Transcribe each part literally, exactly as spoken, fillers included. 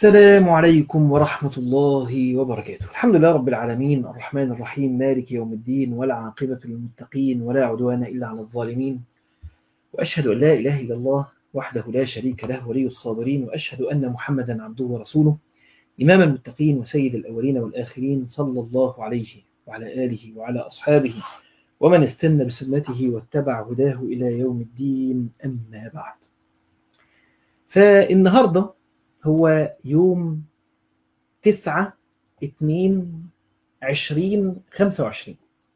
السلام عليكم ورحمة الله وبركاته. الحمد لله رب العالمين، الرحمن الرحيم، مالك يوم الدين، ولا عاقبة للمتقين ولا عدوان إلا على الظالمين. وأشهد أن لا إله إلا الله وحده لا شريك له ولي الصابرين، وأشهد أن محمدا عبده ورسوله إمام المتقين وسيد الأولين والآخرين، صلى الله عليه وعلى آله وعلى أصحابه ومن استنى بسنته واتبع هداه إلى يوم الدين. أما بعد، فالنهاردة هو يوم تسعة اتنين عشرين خمسة وعشرين،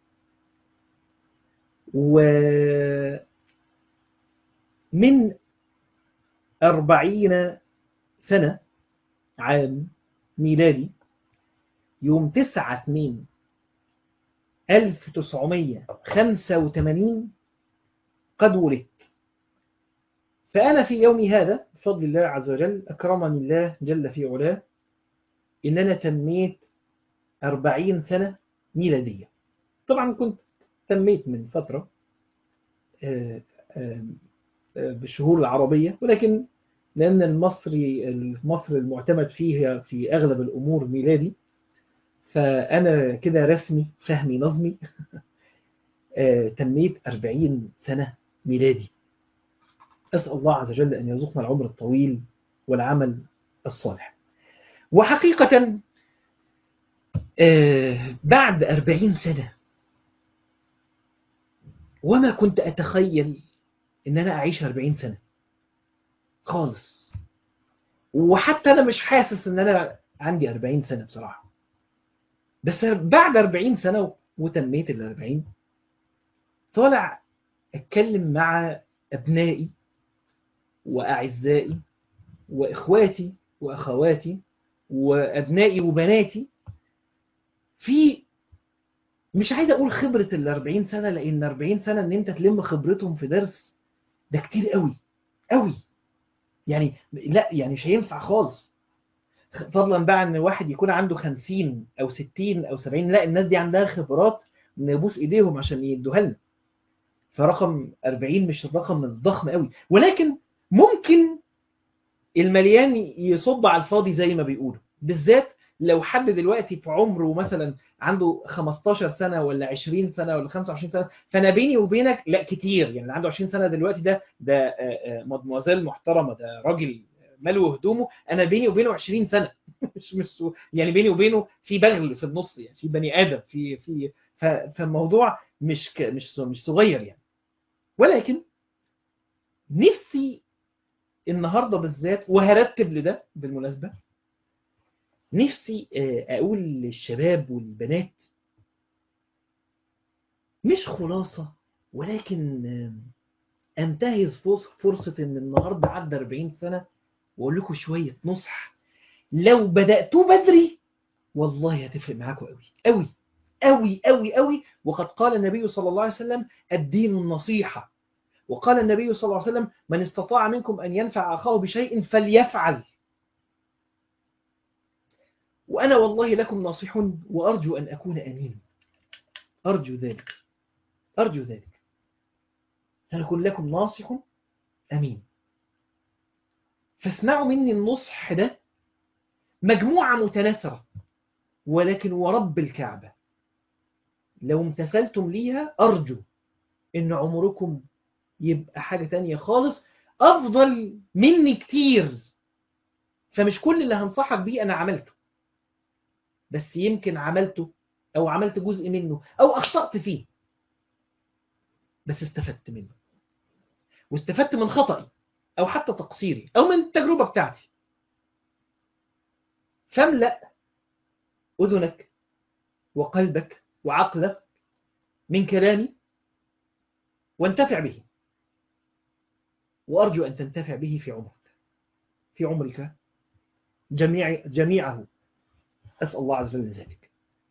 ومن أربعين سنة، عام ميلادي، يوم تسعة اتنين ألف تسعمية خمسة وثمانين قد ولدت. فأنا في يومي هذا بفضل الله عز وجل أكرمني الله جل في علاه إن أنا تميت أربعين سنة ميلادية. طبعا كنت تميت من فترة بالشهور العربية، ولكن لأن المصري مصر المعتمد فيها في أغلب الأمور ميلادي، فأنا كده رسمي فهمي نظمي تميت أربعين سنة ميلادي. أسأل الله عز وجل أن يرزقنا العمر الطويل والعمل الصالح. وحقيقة بعد أربعين سنة وما كنت أتخيل إن أنا أعيش أربعين سنة خالص، وحتى أنا مش حاسس إن أنا عندي أربعين سنة بصراحة. بس بعد أربعين سنة وتميت الأربعين، طالع أتكلم مع أبنائي وأعزائي وإخواتي وأخواتي وأبنائي وبناتي في، مش عايز أقول خبرة الأربعين سنة، لأن أربعين سنة إن أنت تلم خبرتهم في درس ده كتير قوي قوي، يعني لا يعني مش هينفع خالص. فضلا بقى ان واحد يكون عنده خمسين او ستين او سبعين، لا الناس دي عندها خبرات نبوس ايديهم عشان يدوها لنا. فرقم أربعين مش الرقم الضخم قوي، ولكن ممكن المليان يصب على الفاضي زي ما بيقولوا، بالذات لو حد دلوقتي في عمره مثلا عنده خمستاشر سنة ولا عشرين سنة ولا خمسة وعشرين سنة. فانا بيني وبينك لا كتير، يعني اللي عنده عشرين سنة دلوقتي ده ده مدموزيل محترمة، ده راجل ملو هدومه. انا بيني وبينه عشرين سنة مش مش يعني بيني وبينه في بغل في النص، يعني في بني ادم في في فالموضوع مش مش مش صغير يعني. ولكن نفسي النهاردة بالذات، وهرتب لده بالمناسبة، نفسي أقول للشباب والبنات مش خلاصة، ولكن أنتهز فرصة إن النهاردة عدى أربعين سنة وأقول لكم شوية نصح لو بدأتوا بدري والله هتفرق معاكم قوي قوي قوي قوي قوي. وقد قال النبي صلى الله عليه وسلم الدين النصيحة، وقال النبي صلى الله عليه وسلم من استطاع منكم أن ينفع أخاه بشيء فليفعل. وأنا والله لكم ناصح وأرجو أن أكون أمين، أرجو ذلك أرجو ذلك سنكون لكم ناصح أمين. فاسمعوا مني النصح ده، مجموعة متناثرة، ولكن ورب الكعبة لو امتثلتم ليها أرجو إن عمركم يبقى حاجة تانية خالص أفضل مني كتير. فمش كل اللي هنصحك بيه أنا عملته، بس يمكن عملته أو عملت جزء منه أو أخطأت فيه، بس استفدت منه واستفدت من خطأي أو حتى تقصيري أو من التجربة بتاعتي. فاملأ أذنك وقلبك وعقلك من كلامي وانتفع به، وأرجو أن تنتفع به في عمرك في عمرك جميع جميعه. أسأل الله عز وجل ذلك.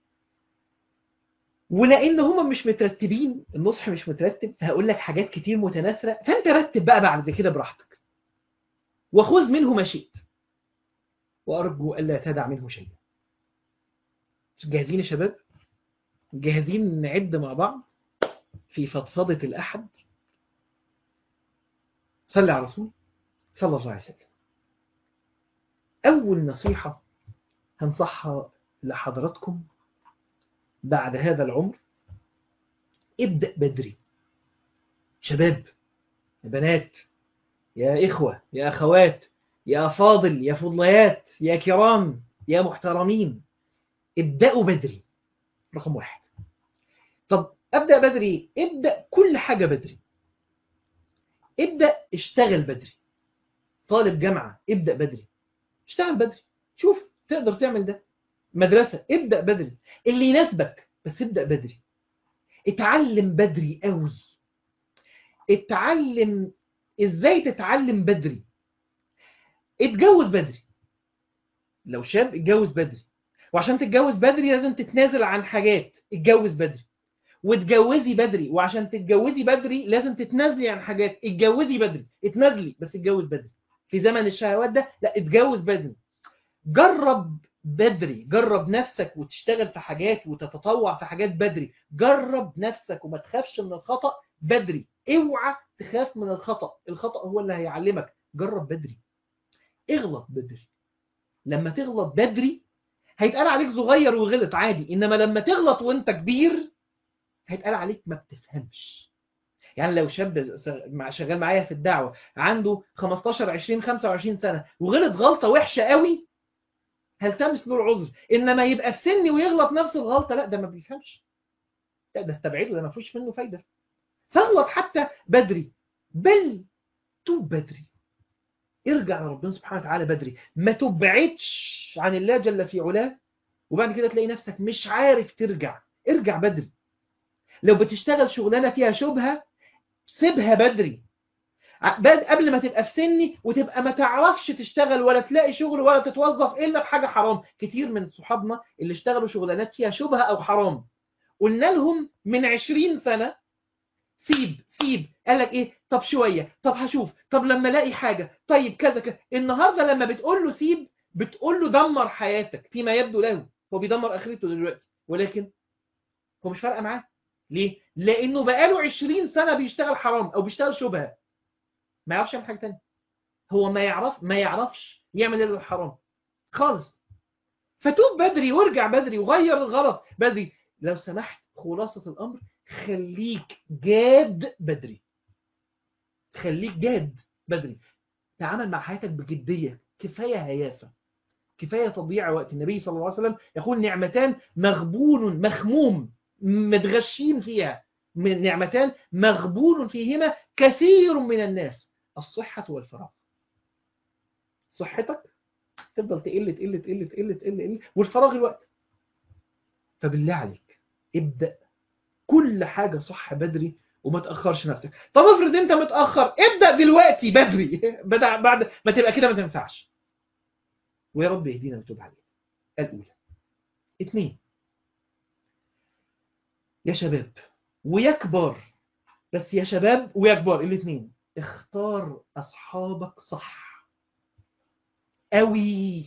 ولأن هما مش مترتبين، النصح مش مترتب، فهقول لك حاجات كتير متناثرة، فأنت رتب بقى بعد كده براحتك وخذ منه ما شئت، وأرجو ألا تدع منه شيئا. جاهزين يا شباب؟ جاهزين نعد مع بعض في فضفضة الأحد؟ صلي على رسول صلى الله عليه وسلم. أول نصيحة هنصحها لحضراتكم بعد هذا العمر: ابدأ بدري. شباب، يا بنات، يا إخوة، يا أخوات، يا فاضل، يا فضليات، يا كرام، يا محترمين، ابدأوا بدري. رقم واحد. طب أبدأ بدري؟ ابدأ كل حاجة بدري. ابدأ اشتغل بدري. طالب جامعة، ابدأ بدري، اشتغل بدري، شوف تقدر تعمل ده. مدرسة، ابدأ بدري اللي يناسبك، بس ابدأ بدري. اتعلم بدري قوي. اتعلم ازاي تتعلم بدري. اتجوز بدري. لو شاب اتجوز بدري، وعشان تتجوز بدري لازم تتنازل عن حاجات. اتجوز بدري. واتجوزي بدري، وعشان تتجوزي بدري لازم تتنازلي عن حاجات. اتجوزي بدري، اتنازلي بس اتجوز بدري. في زمن الشهوات ده لا، اتجوز بدري. جرب بدري، جرب نفسك وتشتغل في حاجات وتتطوع في حاجات بدري. جرب نفسك وما تخافش من الخطأ بدري. اوعى تخاف من الخطأ، الخطأ هو اللي هيعلمك. جرب بدري، اغلط بدري. لما تغلط بدري هيتقال عليك صغير وغلط عادي، انما لما تغلط وانت كبير هيتقال عليك ما بتفهمش. يعني لو شاب مع شغال معايا في الدعوة عنده خمستاشر عشرين خمسة وعشرين سنة وغلط غلطة وحشة قوي، هلتمس له العذر. انما يبقى في سني ويغلط نفس الغلطة، لا ده ما بيفهمش، لا ده استبعده، ده ما فيش منه فايدة. فاغلط حتى بدري، بل توب بدري. ارجع لربنا سبحانه وتعالى بدري، ما تبعدش عن الله جل في علاه وبعد كده تلاقي نفسك مش عارف ترجع. ارجع بدري. لو بتشتغل شغلانة فيها شبهة سيبها بدري، قبل ما تبقى في سني وتبقى ما تعرفش تشتغل ولا تلاقي شغل ولا تتوظف إلا بحاجة حرام. كتير من صحابنا اللي اشتغلوا شغلانات فيها شبهة أو حرام قلنا لهم من عشرين سنة سيب سيب، قال لك إيه؟ طب شوية، طب هشوف، طب لما الاقي حاجة، طيب كذا كذا. النهاردة لما بتقول له سيب بتقول له دمر حياتك. فيما يبدو له هو بيدمر آخرته دلوقتي، ولكن هو مش فارقة معاه. ليه؟ لأنه بقاله عشرين سنة بيشتغل حرام أو بيشتغل شبهة، ما يعرفش يعمل حاجة تانية. هو ما يعرف ما يعرفش يعمل الا الحرام خالص. فتوب بدري وارجع بدري وغير الغلط بدري. لو سمحت، خلاصة الأمر خليك جاد بدري. خليك جاد بدري. تعامل مع حياتك بجدية. كفاية هيافة، كفاية تضييع وقت. النبي صلى الله عليه وسلم يقول: نعمتان مغبون مخموم متغشين فيها، من نعمتان مغبون فيهما كثير من الناس: الصحة والفراغ. صحتك تفضل تقل تقل تقل تقل تقل تقل، والفراغ الوقت. فبالله عليك ابدأ كل حاجة صح بدري وما تأخرش نفسك. طب افرض انت متأخر، ابدأ دلوقتي بدري بدأ بعد ما تبقى كده ما تنفعش. ويا رب يهدينا ويتوب علينا. الأولى. اثنين، يا شباب ويا كبار، بس يا شباب ويا كبار الاثنين، اختار أصحابك صح قوي.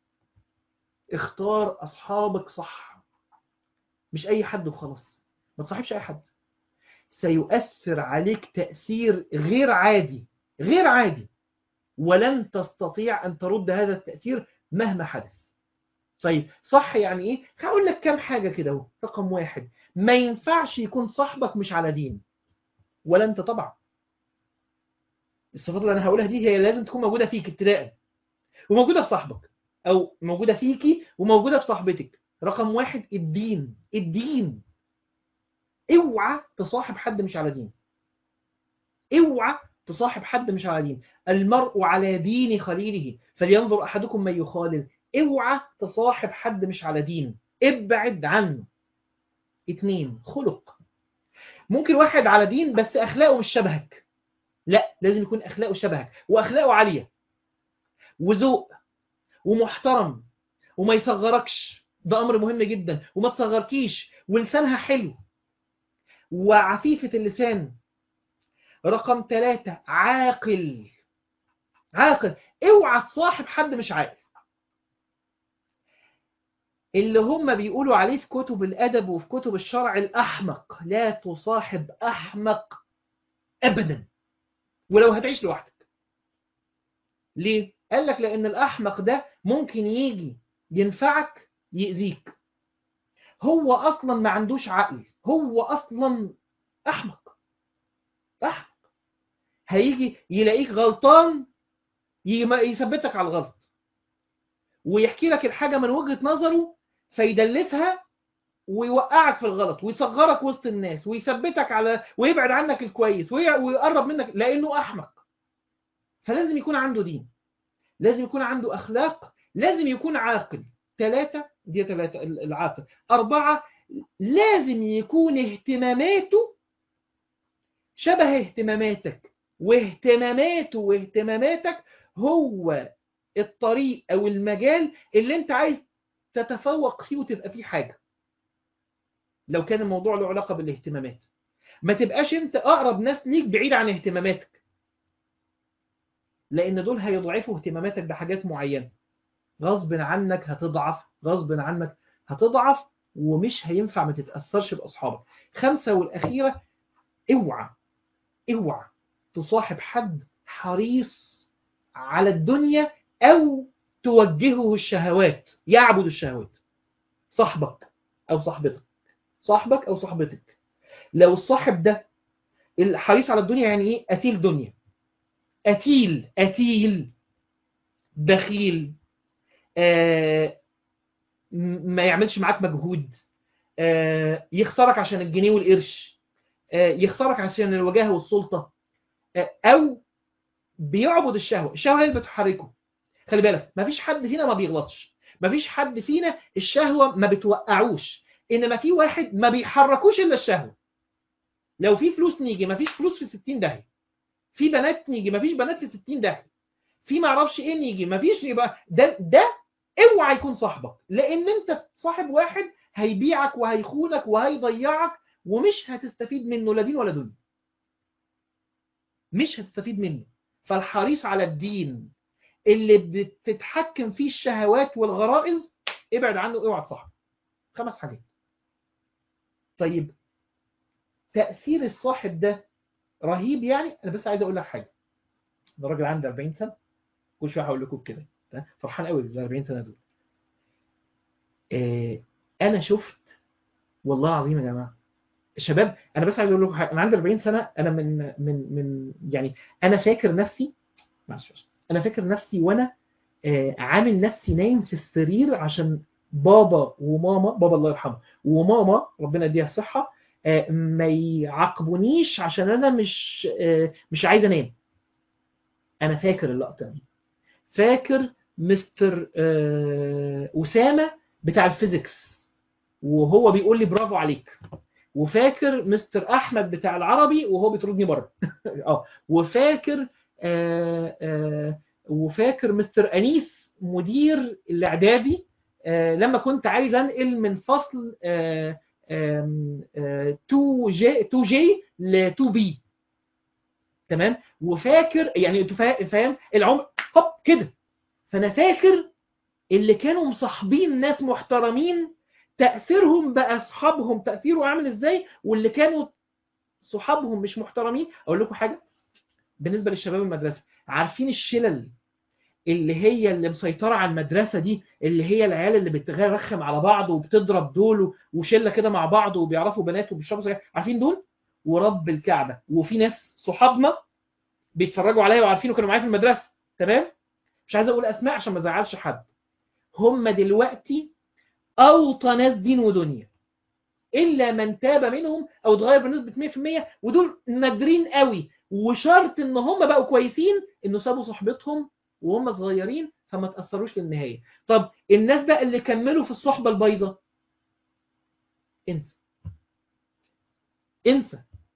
اختار أصحابك صح، مش أي حد وخلاص. ما تصاحبش أي حد، سيؤثر عليك تأثير غير عادي، غير عادي، ولن تستطيع أن ترد هذا التأثير مهما حدث. طيب صح يعني إيه؟ هقول لك كم حاجة كده. رقم واحد، ما ينفعش يكون صاحبك مش على دين، ولا أنت طبعا. الصفات اللي أنا هقولها دي هي لازم تكون موجودة فيك ابتداء، وموجودة في صاحبك، أو موجودة فيكي وموجودة في صاحبتك. رقم واحد، الدين. الدين، اوعى تصاحب حد مش على دين. اوعى تصاحب حد مش على دين. المرء على دين خليله فلينظر أحدكم من يخالل. اوعى تصاحب حد مش على دين، ابعد عنه. اتنين، خلق. ممكن واحد على دين بس أخلاقه مش شبهك، لا لازم يكون أخلاقه شبهك وأخلاقه عالية وذوق ومحترم وما يصغركش، ده أمر مهم جدا، وما تصغركيش، ولسانها حلو وعفيفة اللسان. رقم ثلاثة، عاقل. عاقل. اوعى تصاحب حد مش عاقل. اللي هم بيقولوا عليه في كتب الأدب وفي كتب الشرع الأحمق. لا تصاحب أحمق أبدا ولو هتعيش لوحدك. ليه؟ قال لك لأن الأحمق ده ممكن يجي ينفعك يأذيك. هو اصلا ما عندوش عقل، هو اصلا احمق احمق. هيجي يلاقيك غلطان يثبتك على الغلط، ويحكي لك الحاجة من وجهة نظره فيدلسها ويوقعك في الغلط ويصغرك وسط الناس ويثبتك على ويبعد عنك الكويس ويقرب منك لأنه أحمق. فلازم يكون عنده دين، لازم يكون عنده أخلاق، لازم يكون عاقل. ثلاثة، دي ثلاثة العاقل. أربعة، لازم يكون اهتماماته شبه اهتماماتك، واهتماماته واهتماماتك هو الطريق أو المجال اللي انت عايز تتفوق فيه وتبقى فيه حاجة. لو كان الموضوع له علاقة بالاهتمامات، ما تبقاش انت أقرب ناس ليك بعيد عن اهتماماتك، لأن دول هيضعفوا اهتماماتك بحاجات معينة. غصب عنك هتضعف، غصب عنك هتضعف، ومش هينفع ما تتأثرش بأصحابك. خمسة والأخيرة، اوعى اوعى تصاحب حد حريص على الدنيا أو توجهه الشهوات، يعبد الشهوات. صاحبك أو صاحبتك، صاحبك أو صاحبتك لو الصاحب ده الحريص على الدنيا، يعني إيه؟ أتيل دنيا، أتيل أتيل بخيل، آه ما يعملش معاك مجهود، آه يخسرك عشان الجنيه والقرش، آه يخسرك عشان الوجاهة والسلطة، آه أو بيعبد الشهوة. الشهوة هي اللي بتحركه. خلي بالك، مفيش حد فينا ما بيغلطش، مفيش حد فينا الشهوة ما بتوقعوش، إنما في واحد ما بيحركوش إلا الشهوة. لو في فلوس نيجي مفيش فلوس في ستين داهية، في بنات نيجي مفيش بنات في ستين داهية، في ما اعرفش ايه نيجي مفيش. يبقى ده ده اوعى يكون صاحبك، لان انت صاحب واحد هيبيعك وهيخونك وهيضيعك، ومش هتستفيد منه لا دين ولا دنيا، مش هتستفيد منه. فالحريص على الدين اللي بتتحكم فيه الشهوات والغرائز، ابعد عنه، اوعى تصاحبه. خمس حاجات. طيب تأثير الصاحب ده رهيب. يعني انا بس عايز اقول لك حاجه، ده راجل عنده أربعين سنه، كل شويه هقول لكم كده، فرحان قوي بال أربعين سنه دول. آه انا شفت، والله العظيم يا جماعه الشباب، انا بس عايز اقول لكم حاجه. انا عندي أربعين سنه، انا من من من يعني انا فاكر نفسي، معلش انا فاكر نفسي وانا آه عامل نفسي نايم في السرير عشان بابا وماما، بابا الله يرحمه وماما ربنا يديها الصحه، آه ما يعاقبونيش عشان انا مش آه مش عايز انام. انا فاكر اللقطه دي، فاكر مستر آه أسامة بتاع الفيزيكس وهو بيقول لي برافو عليك، وفاكر مستر أحمد بتاع العربي وهو بيطردني بره اه وفاكر آه آه وفاكر مستر أنيس مدير الإعدادي آه لما كنت عايز أنقل من فصل آه آه تو جي تو جي ل تو بي، تمام. وفاكر يعني انت فاهم العمر هوب كده. فانا فاكر اللي كانوا مصاحبين ناس محترمين تأثيرهم بقى أصحابهم تأثيره عامل إزاي، واللي كانوا صحابهم مش محترمين. أقول لكم حاجة بالنسبة للشباب المدرسة، عارفين الشلل اللي هي اللي مسيطرة على المدرسة دي، اللي هي العيال اللي بترخم على بعض وبتضرب دول وشلة كده مع بعض وبيعرفوا بنات وبيشربوا سجاير، عارفين دول؟ ورب الكعبة وفي ناس صحابنا بيتفرجوا عليا وعارفينه كانوا معايا في المدرسة، تمام. مش عايز أقول أسماء عشان ما ازعلش حد. هم دلوقتي أوطى ناس دين ودنيا، إلا من تاب منهم أو اتغير بنسبة مية في المية، ودول نادرين قوي. وشرط إن هم بقوا كويسين إنه سابوا صحبتهم وهم صغيرين فما تأثروش للنهاية. طب الناس بقى اللي كملوا في الصحبة البيضة، انسى انسى.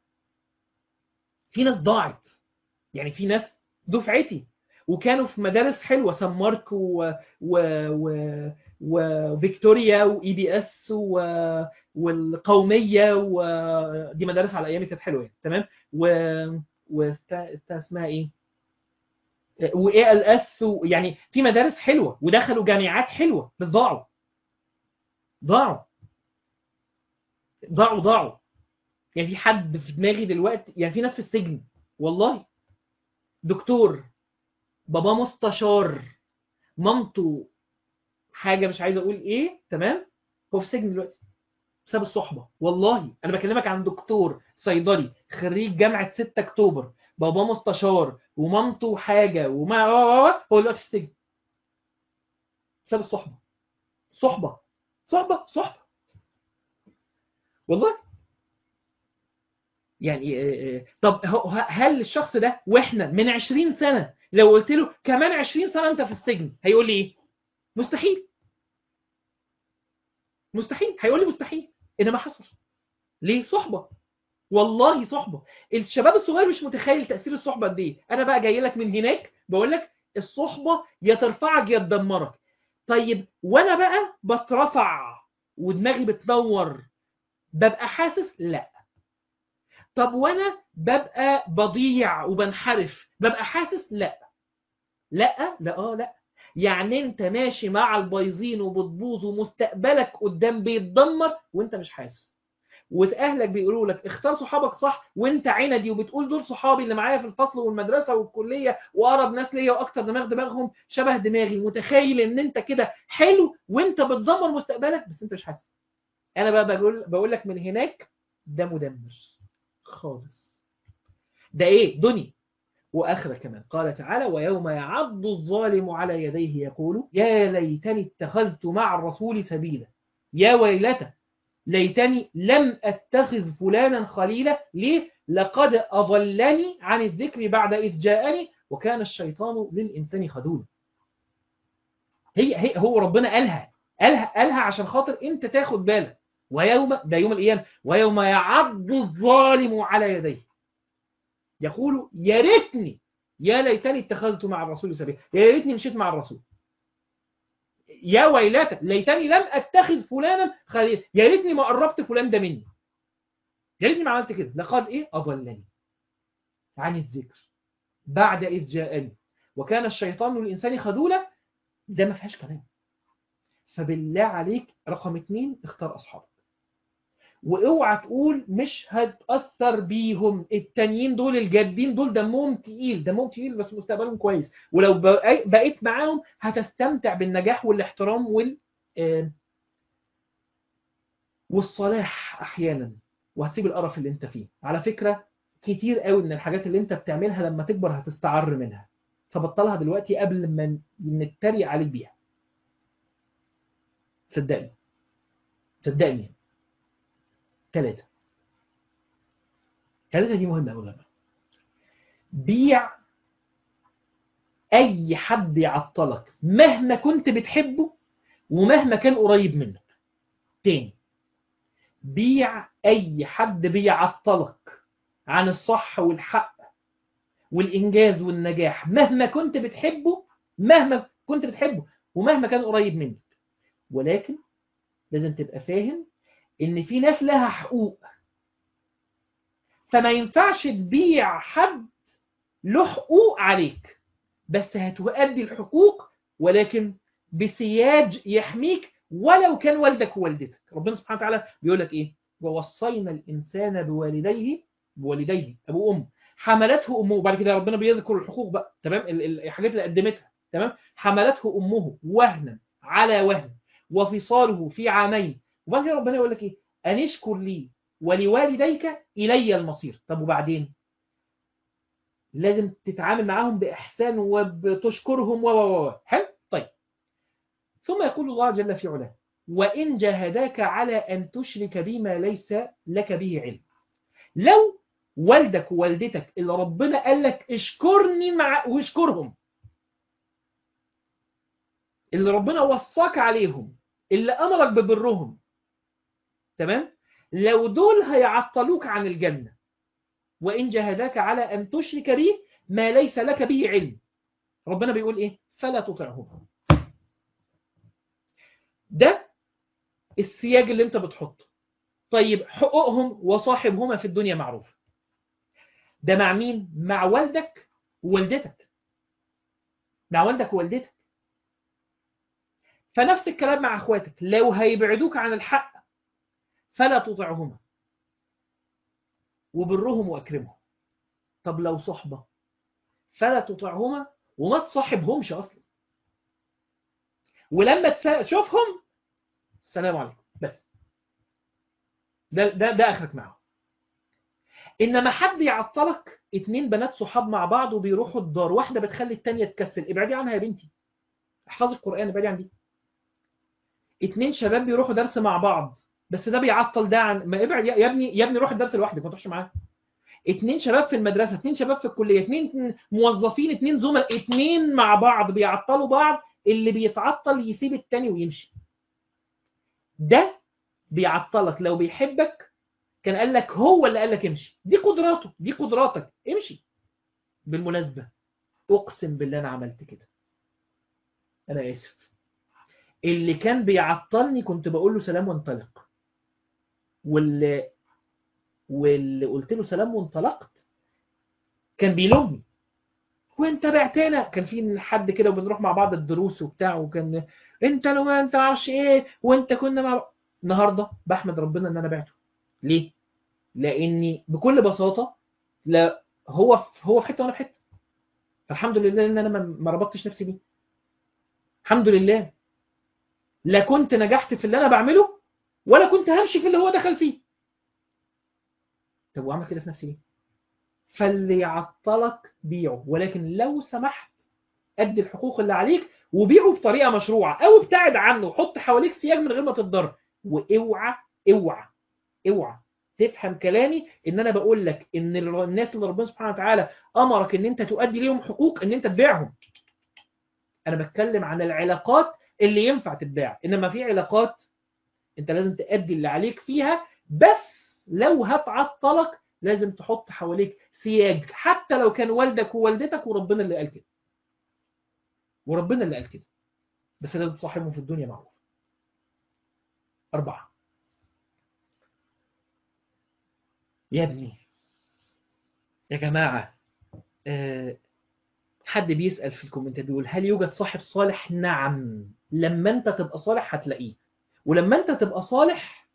في ناس ضاعت، يعني في ناس دفعتي وكانوا في مدارس حلوة، سان مارك و... و... و... وفيكتوريا واي بي اس و... والقومية، ودي مدارس على ايامي كانت حلوة، تمام. و, و... اسمها ايه، واي ال اس و... يعني في مدارس حلوة ودخلوا جامعات حلوة، بس ضاعوا ضاعوا ضاعوا ضاعوا. يعني في حد في دماغي دلوقتي، يعني في ناس في السجن والله، دكتور، بابا مستشار، مامته حاجه مش عايز اقول ايه، تمام، هو في السجن دلوقتي بسبب الصحبه. والله انا بكلمك عن دكتور صيدلي خريج جامعه ستة اكتوبر، باباه مستشار ومامته حاجه وما هو دلوقتي في السجن بسبب الصحبه. صحبه صحبه صحبه والله. يعني آه، آه، طب هو- هل الشخص ده واحنا من عشرين سنه لو قلت له كمان عشرين سنه انت في السجن هيقول لي ايه؟ مستحيل. مستحيل هيقول لي مستحيل. انما حصل ليه؟ صحبه. والله صحبه. الشباب الصغير مش متخيل تاثير الصحبه قد ايه. انا بقى جاي لك من هناك بقول لك الصحبه يا ترفعك يا تدمرك. طيب وانا بقى بترفع ودماغي بتنور ببقى حاسس؟ لا. طب وانا ببقى بضيع وبنحرف ببقى حاسس؟ لا. لا لا اه لا. يعني انت ماشي مع البايظين وبتبوظ ومستقبلك قدام بيتدمر وانت مش حاسس. واهلك بيقولوا لك اختار صحابك صح وانت عندي وبتقول دول صحابي اللي معايا في الفصل والمدرسه والكليه واقرب ناس ليا واكتر دماغ دماغهم شبه دماغي، متخيل ان انت كده حلو وانت بتدمر مستقبلك بس انت مش حاسس. انا بقى بقول بقول لك من هناك ده مدمر خالص. ده ايه؟ دنيا واخره كمان. قال تعالى ويوم يعض الظالم على يديه يقول يا ليتني اتخذت مع الرسول سبيلا يا ويلتى ليتني لم اتخذ فلانا خليلا ليه لقد اضلني عن الذكر بعد اذ جاءني وكان الشيطان للانسان خذولا. هي هي هو ربنا قالها قالها قالها عشان خاطر انت تاخد بالك. ويوم ده يوم القيامه ويوم يعض الظالم على يديه يقول يا ريتني يا ليتني اتخذت مع الرسول سبيلا، يا ريتني مشيت مع الرسول، يا ويلتى ليتني لم اتخذ فلانا خليلا، يا ريتني ما قربت فلان ده مني، يا ريتني ما عملت كده. لقد ايه اضلني عن الذكر بعد اذ جاءني وكان الشيطان للانسان خذولا. ده ما فيهاش كلام. فبالله عليك رقم اتنين اختار اصحابك. واوعى تقول مش هتأثر بيهم، التانيين دول الجادين دول دمهم تقيل، دمهم تقيل بس مستقبلهم كويس، ولو بقيت معاهم هتستمتع بالنجاح والاحترام وال والصلاح احيانا، وهتسيب القرف اللي انت فيه. على فكرة كتير قوي من الحاجات اللي انت بتعملها لما تكبر هتستعر منها، فبطلها دلوقتي قبل ما نتريق عليك بيها. صدقني صدقني. ثلاثة ثلاثة دي مهمة قوي. بيع اي حد يعطلك مهما كنت بتحبه ومهما كان قريب منك. تاني، بيع اي حد بيعطلك عن الصح والحق والانجاز والنجاح مهما كنت بتحبه، مهما كنت بتحبه ومهما كان قريب منك. ولكن لازم تبقى فاهم ان في ناس لها حقوق، فما ينفعش تبيع حد له حقوق عليك، بس هتؤدي الحقوق ولكن بسياج يحميك ولو كان والدك ووالدتك. ربنا سبحانه وتعالى بيقول لك ايه؟ ووصينا الانسان بوالديه بوالديه ابو ام حملته امه. وبعد كده ربنا بيذكر الحقوق بقى، تمام، الحاجات اللي قدمتها، تمام. حملته امه وهنا على وهن وفصاله في عامين. وبعد كده ربنا يقول لك ايه؟ ان اشكر لي ولوالديك الي المصير. طب وبعدين لازم تتعامل معاهم بإحسان وبتشكرهم و و و حلو. طيب ثم يقول الله جل في علاه وإن جاهداك على أن تشرك بما ليس لك به علم. لو والدك ووالدتك اللي ربنا قال لك اشكرني مع واشكرهم، اللي ربنا وصاك عليهم، اللي أمرك ببرهم، تمام، لو دول هيعطلوك عن الجنة وإن جاهداك على أن تشرك به ما ليس لك به علم، ربنا بيقول إيه؟ فلا تطعهما. ده السياج اللي انت بتحطه. طيب حقوقهم وصاحبهما في الدنيا معروف. ده مع مين؟ مع والدك ووالدتك، مع والدك ووالدتك. فنفس الكلام مع اخواتك، لو هيبعدوك عن الحق فلا تطعهما وبرهم واكرمهم. طب لو صحبة فلا تطعهما وما تصاحبهمش اصلا. ولما تشوفهم السلام عليكم بس. ده ده ده اخرك معاهم. انما حد يعطلك، اتنين بنات صحاب مع بعض وبيروحوا الدار، واحده بتخلي الثانيه تكسل، ابعدي عنها يا بنتي، احفظي القران، ابعدي عن دي. اتنين شباب بيروحوا درس مع بعض، بس ده بيعطل ده عن ما، ابعد يا ابني، يا ابني روح الدرس لوحدك ما تروحش معاه. اتنين شباب في المدرسه، اتنين شباب في الكليه، اتنين موظفين، اتنين زملاء، اتنين مع بعض بيعطلوا بعض، اللي بيتعطل يسيب التاني ويمشي. ده بيعطلك، لو بيحبك كان قال لك، هو اللي قال لك امشي، دي قدراته، دي قدراتك، امشي. بالمناسبة اقسم بالله انا عملت كده، انا اسف، اللي كان بيعطلني كنت بقول له سلام وانطلق، واللي واللي قلت له سلام وانطلقت كان بيلومني، وانت بعتنا. كان في حد كده وبنروح مع بعض الدروس وبتاع، وكان انت لو ما انت عارفش ايه، وانت كنا مع. النهارده بحمد ربنا ان انا بعته. ليه؟ لاني بكل بساطه، لا هو في هو في حته وانا في حته، فالحمد لله ان انا ما ربطتش نفسي بيه. الحمد لله، لا كنت نجحت في اللي انا بعمله، ولا كنت همشي في اللي هو دخل فيه. طب واعمل كده في نفسي ليه؟ فاللي يعطلك بيعه، ولكن لو سمحت ادي الحقوق اللي عليك، وبيعه بطريقه مشروعه، او ابتعد عنه وحط حواليك سياج من غير ما تتضرر. واوعى اوعى اوعى تفهم كلامي ان انا بقول لك ان الناس اللي ربنا سبحانه وتعالى امرك ان انت تؤدي ليهم حقوق ان انت تبيعهم. انا بتكلم عن العلاقات اللي ينفع تتباع، انما في علاقات انت لازم تأدي اللي عليك فيها، بس لو هتعطلك لازم تحط حواليك سياج، حتى لو كان والدك ووالدتك وربنا اللي قال كده، وربنا اللي قال كده، بس لازم تصاحبهم في الدنيا معروف. أربعة، يا ابني يا جماعة، أه حد بيسأل في الكومنتات بيقول هل يوجد صاحب صالح؟ نعم، لما انت تبقى صالح هتلاقيه، ولما انت تبقى صالح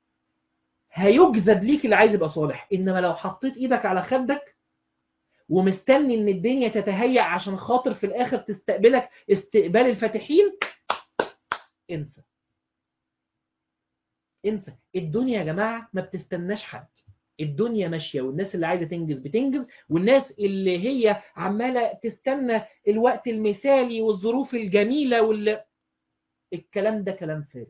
هيجذب ليك اللي عايز يبقى صالح. انما لو حطيت ايدك على خدك ومستني ان الدنيا تتهيأ عشان خاطر في الاخر تستقبلك استقبال الفاتحين، انسى انسى. الدنيا يا جماعة ما بتستناش حد، الدنيا ماشية، والناس اللي عايزة تنجز بتنجز، والناس اللي هي عمالة تستنى الوقت المثالي والظروف الجميلة وال... الكلام ده كلام فارغ.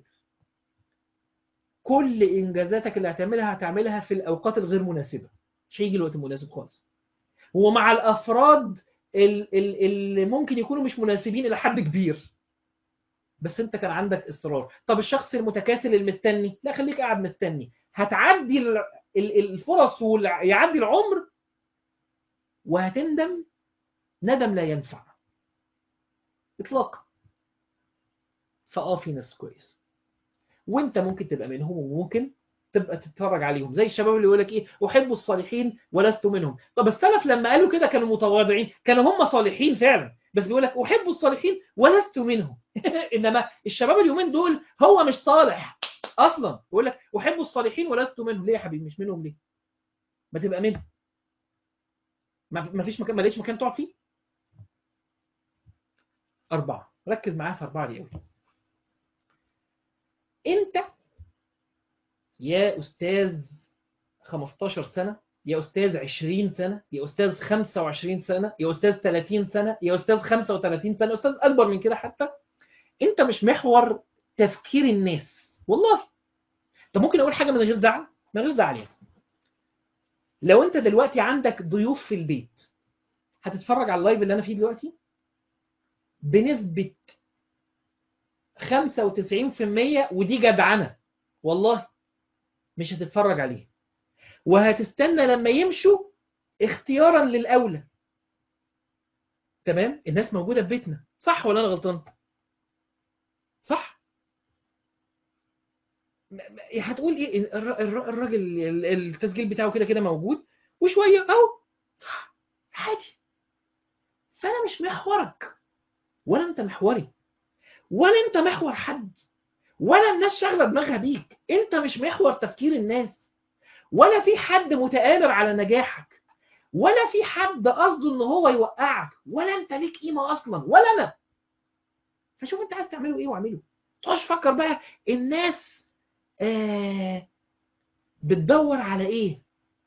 كل انجازاتك اللي هتعملها هتعملها في الاوقات الغير مناسبة، مش هيجي الوقت المناسب خالص، ومع الافراد اللي ممكن يكونوا مش مناسبين الى حد كبير، بس انت كان عندك اصرار. طب الشخص المتكاسل المستني، لا خليك قاعد مستني، هتعدي الفرص ويعدي العمر وهتندم ندم لا ينفع اطلاقا. فاه في ناس كويس، وانت ممكن تبقى منهم، وممكن تبقى تتفرج عليهم، زي الشباب اللي يقول لك ايه، احب الصالحين ولست منهم. طب السلف لما قالوا كده كانوا متواضعين، كانوا هم صالحين فعلا، بس بيقول لك احب الصالحين ولست منهم. انما الشباب اليومين دول هو مش صالح اصلا، يقول لك احب الصالحين ولست منهم. ليه يا حبيبي مش منهم ليه؟ ما تبقى منهم، ما فيش مكان، ما لقيتش مكان تقعد فيه. أربعة، ركز معايا في أربعة دي قوي. أنت يا أستاذ خمستاشر سنة، يا أستاذ عشرين سنة، يا أستاذ خمسة وعشرين سنة، يا أستاذ ثلاثين سنة، يا أستاذ خمسة وثلاثين سنة، أستاذ أكبر من كده حتى، أنت مش محور تفكير الناس والله. طب ممكن أقول حاجة من غير زعل؟ من غير زعل يعني. لو أنت دلوقتي عندك ضيوف في البيت، هتتفرج على اللايف اللي أنا فيه دلوقتي بنسبة خمسة وتسعين بالمية، ودي جدعنة والله، مش هتتفرج عليه، وهتستنى لما يمشوا اختيارا للأولى. تمام؟ الناس موجودة في بيتنا، صح ولا أنا غلطان؟ صح؟ هتقول ايه الراجل التسجيل بتاعه كده كده موجود وشوية اهو، عادي. فأنا مش محورك، ولا أنت محوري، ولا أنت محور حد، ولا الناس شاغلة دماغها بيك. أنت مش محور تفكير الناس، ولا في حد متآمر على نجاحك، ولا في حد قصده ان هو يوقعك، ولا انت ليك قيمة اصلا، ولا انا. فشوف انت عايز تعمله ايه واعمله. تخش فكر بقى الناس آه بتدور على ايه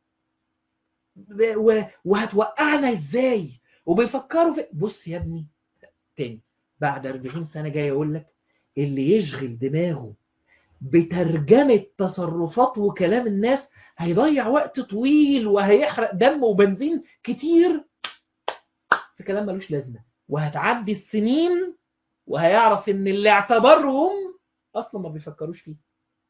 وهتوقعنا ازاي وبيفكروا في. بص يا ابني تاني، بعد أربعين سنة جاي اقول لك اللي يشغل دماغه بترجمة تصرفات وكلام الناس هيضيع وقت طويل وهيحرق دم وبنزين كتير في كلام ملوش لازمة، وهتعدي السنين وهيعرف ان اللي اعتبرهم اصلا ما بيفكروش فيه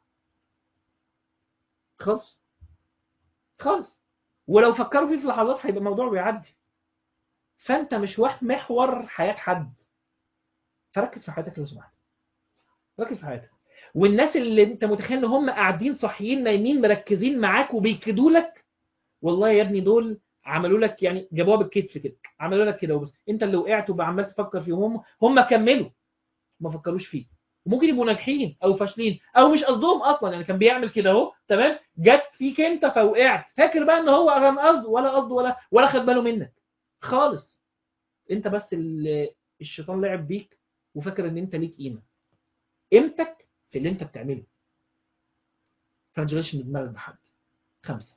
خالص خالص، ولو فكروا فيه في لحظات هيبقى الموضوع بيعدي. فانت مش واحد محور حياة حد، فركز في حياتك لو سمحت، ركز في حياتك. والناس اللي انت متخيل ان هم قاعدين صاحيين نايمين مركزين معاك وبيكدوا لك، والله يا ابني دول عملوا لك يعني جابوها بالكتف كده، عملوا لك كده وبس. انت اللي وقعت وعمال تفكر فيهم، هم هم كملوا ما فكروش فيه. ممكن يبقوا ناجحين او فاشلين او مش قصدهم اصلا، يعني كان بيعمل كده اهو تمام، جت فيك انت فوقعت، فاكر بقى ان هو كان قصده ولا قصده ولا ولا خد باله منك خالص. انت بس اللي الشيطان لعب بيك وفاكر ان انت ليك قيمه، قيمتك في اللي انت بتعمله. فما تشغلش دماغك بحد. خمسه،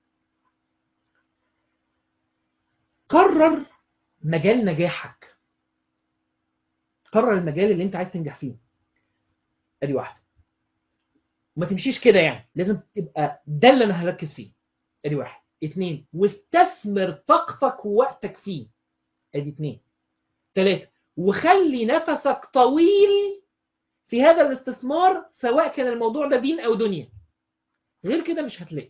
قرر مجال نجاحك، قرر المجال اللي انت عايز تنجح فيه. ادي واحده، وما تمشيش كده يعني، لازم تبقى ده اللي انا هركز فيه. ادي واحد. اتنين، واستثمر طاقتك ووقتك فيه. ادي اتنين. تلاتة، وخلي نفسك طويل في هذا الاستثمار سواء كان الموضوع ده دين او دنيا، غير كده مش هتلاقي.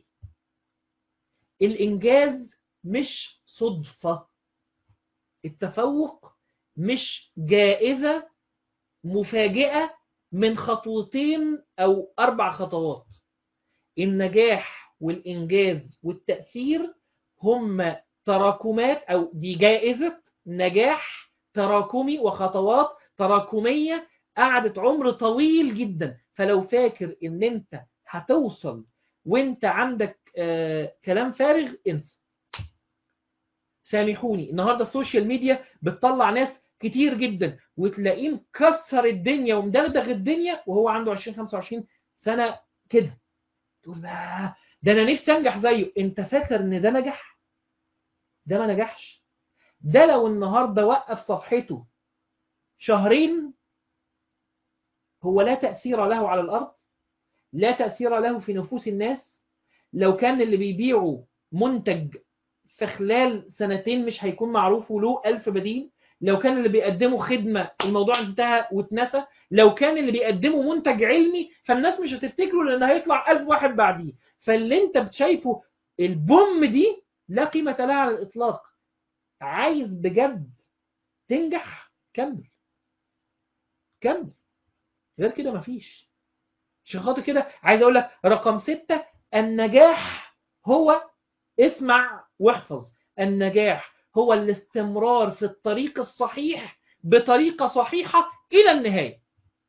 الانجاز مش صدفة، التفوق مش جائزة مفاجئة من خطوتين او اربع خطوات. النجاح والإنجاز والتأثير هم تراكمات، أو دي جائزة نجاح تراكمي وخطوات تراكمية قعدت عمر طويل جدا. فلو فاكر إن أنت هتوصل وأنت عندك آه كلام فارغ، انسى. سامحوني، النهاردة السوشيال ميديا بتطلع ناس كتير جدا وتلاقيه مكسر الدنيا ومدغدغ الدنيا وهو عنده عشرين خمسة وعشرين سنة كده، تقول بقى ده انا نفسي انجح زيه. انت فاكر ان ده نجح؟ ده ما نجحش. ده لو النهارده وقف صفحته شهرين هو لا تأثير له على الارض، لا تأثير له في نفوس الناس. لو كان اللي بيبيعه منتج في خلال سنتين مش هيكون معروف وله ألف بديل. لو كان اللي بيقدمه خدمة الموضوع انتهى واتنسى. لو كان اللي بيقدمه منتج علمي فالناس مش هتفتكره لان هيطلع ألف واحد بعديه. فاللي انت شايفه البوم دي لا قيمة لها على الإطلاق. عايز بجد تنجح كمل كمل، غير كده مفيش. عشان خاطر كده عايز اقول لك رقم ستة، النجاح هو، اسمع واحفظ، النجاح هو الاستمرار في الطريق الصحيح بطريقة صحيحة إلى النهاية.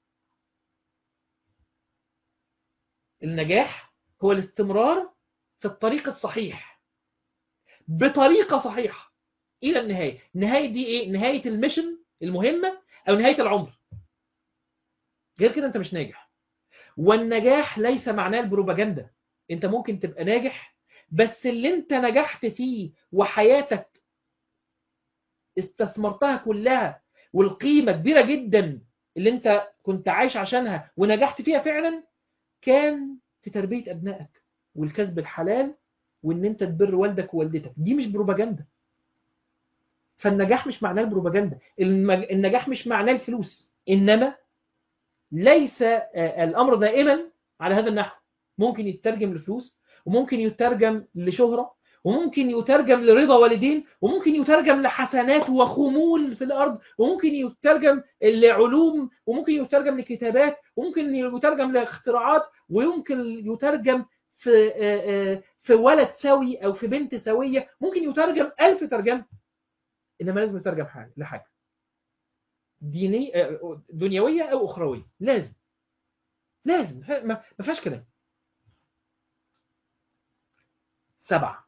النجاح هو الاستمرار في الطريق الصحيح بطريقة صحيحة إلى النهاية. النهاية دي إيه؟ نهاية الميشن المهمة أو نهاية العمر. غير كده أنت مش ناجح. والنجاح ليس معناه البروباجندا. أنت ممكن تبقى ناجح بس اللي أنت نجحت فيه وحياتك استثمرتها كلها والقيمة كبيرة جدا اللي انت كنت عايش عشانها ونجحت فيها فعلا كان في تربية أبنائك والكسب الحلال وان انت تبر والدك ووالدتك. دي مش بروباجندا. فالنجاح مش معناه البروباجندا. النجاح مش معناه الفلوس. إنما ليس الأمر دائما على هذا النحو. ممكن يترجم لفلوس وممكن يترجم لشهرة وممكن يترجم لرضا والدين وممكن يترجم لحسنات وخمول في الأرض وممكن يترجم لعلوم وممكن يترجم لكتابات وممكن يترجم لاختراعات ويمكن يترجم في في ولد سوي أو في بنت سوية. ممكن يترجم ألف ترجمة. إنما لازم يترجم حاجة لحاجة دينية دنيوية أو أخروية. لازم لازم ما فيهاش كلام. سبعة،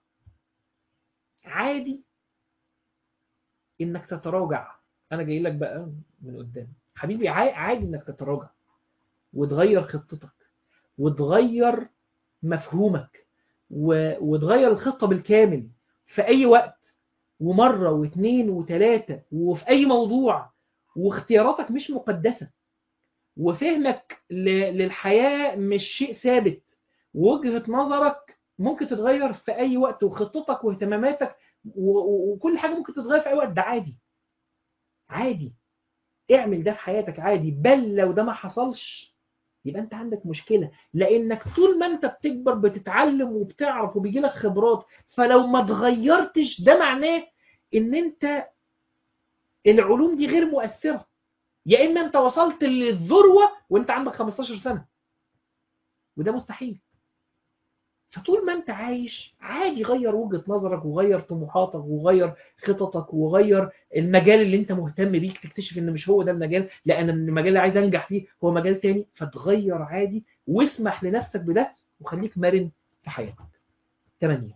عادي انك تتراجع. انا جاي لك بقى من قدام. حبيبي عادي انك تتراجع وتغير خطتك وتغير مفهومك وتغير الخطة بالكامل في أي وقت، ومرة واثنين وثلاثة، وفي أي موضوع. واختياراتك مش مقدسة، وفهمك للحياة مش شيء ثابت، ووجهة نظرك ممكن تتغير في أي وقت، وخطتك واهتماماتك وكل حاجة ممكن تتغير في أي وقت. ده عادي عادي، اعمل ده في حياتك عادي. بل لو ده ما حصلش يبقى انت عندك مشكلة، لانك طول ما انت بتكبر بتتعلم وبتعرف وبيجي لك خبرات. فلو ما اتغيرتش ده معناه ان انت العلوم دي غير مؤثرة، يا اما انت وصلت للذروة وانت عندك خمستاشر سنة، وده مستحيل. فطول ما انت عايش عادي غير وجهة نظرك وغير طموحاتك وغير خططك وغير المجال اللي انت مهتم بيك. تكتشف ان مش هو ده المجال، لان المجال اللي عايز انجح فيه هو مجال تاني، فتغير عادي واسمح لنفسك بده وخليك مرن في حياتك. ثمانية،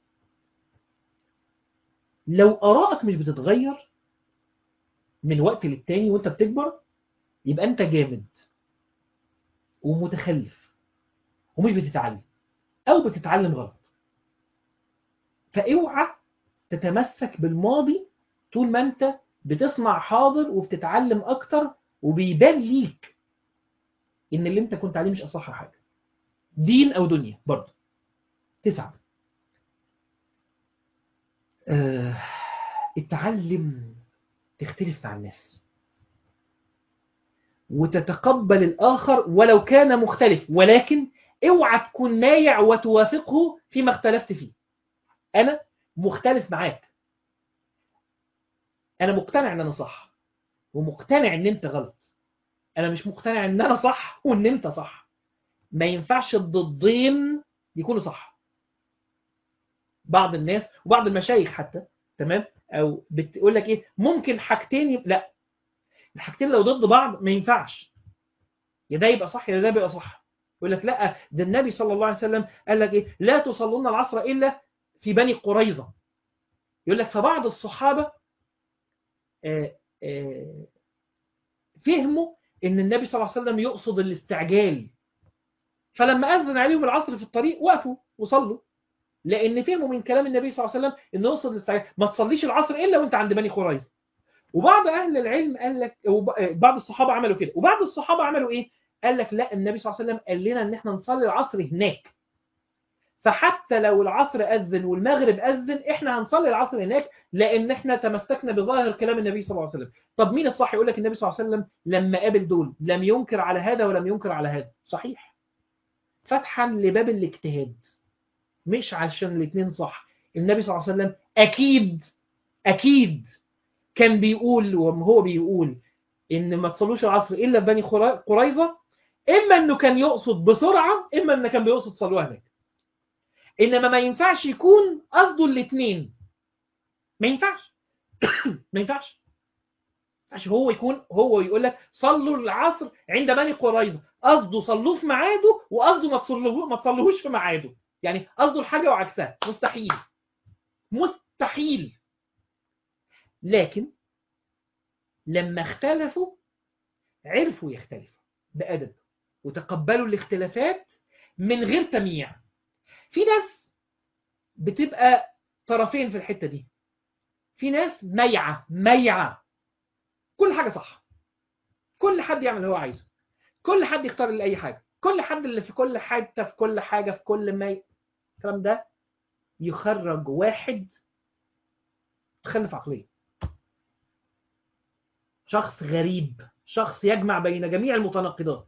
لو آرائك مش بتتغير من وقت للتاني وانت بتكبر يبقى انت جامد ومتخلف ومش بتتعلم او بتتعلم غلط. فاوعى تتمسك بالماضي طول ما انت بتصنع حاضر وبتتعلم اكتر وبيبان ليك ان اللي انت كنت عليه مش اصح حاجة، دين او دنيا برضه. تسعة، آه اتعلم تختلف مع الناس وتتقبل الآخر ولو كان مختلف، ولكن اوعى تكون مايع وتوافقه فيما اختلفت فيه. أنا مختلف معاك، أنا مقتنع أن أنا صح ومقتنع أن أنت غلط، أنا مش مقتنع أن أنا صح وأن أنت صح. ما ينفعش الضدين يكونوا صح. بعض الناس وبعض المشايخ حتى، تمام، أو بتقول لك إيه، ممكن حاجتين يب... لا، الحاجتين لو ضد بعض ما ينفعش، يا ده يبقى صح يا ده يبقى صح. يقول لك لا، ده النبي صلى الله عليه وسلم قال لك إيه، لا تصلون العصر إلا في بني قريظة. يقول لك فبعض الصحابة آه آه فهموا ان النبي صلى الله عليه وسلم يقصد الاستعجال، فلما أذن عليهم العصر في الطريق وقفوا وصلوا، لأن فهموا من كلام النبي صلى الله عليه وسلم انه يقصد الاستعجال، ما تصليش العصر إلا وانت عند بني قريظة. وبعض أهل العلم قال لك، بعض الصحابة عملوا كده، وبعض الصحابة عملوا إيه؟ قال لك لا، النبي صلى الله عليه وسلم قال لنا ان احنا نصلي العصر هناك، فحتى لو العصر أذن والمغرب أذن احنا هنصلي العصر هناك، لأن احنا تمسكنا بظاهر كلام النبي صلى الله عليه وسلم. طب مين الصح؟ يقول لك النبي صلى الله عليه وسلم لما قابل دول لم ينكر على هذا ولم ينكر على هذا. صحيح، فتحا لباب الاجتهاد، مش عشان الاثنين صح. النبي صلى الله عليه وسلم أكيد أكيد كان بيقول، وهو بيقول إن ما تصلوش العصر إلا في بني قريظة، إما إنه كان يقصد بسرعة، إما إنه كان بيقصد صلوها هناك. إنما ما ينفعش يكون قصده الاثنين، ما ينفعش ما ينفعش عشان هو يكون هو يقول لك صلوا العصر عند بني قريظة، قصده صلوه في ميعاده وقصده ما تصلوه ما تصلوهوش في ميعاده، يعني قصده الحاجة وعكسها. مستحيل مستحيل. لكن لما اختلفوا عرفوا يختلفوا بأدب وتقبلوا الاختلافات من غير تمييع. في ناس بتبقى طرفين في الحتة دي، في ناس ميعة ميعة كل حاجة صح، كل حد يعمل اللي هو عايزه، كل حد يختار اللي أي حاجة، كل حد اللي في كل حتة في كل حاجة في كل ما. الكلام ده يخرج واحد تخلف عقلية، شخص غريب، شخص يجمع بين جميع المتناقضات.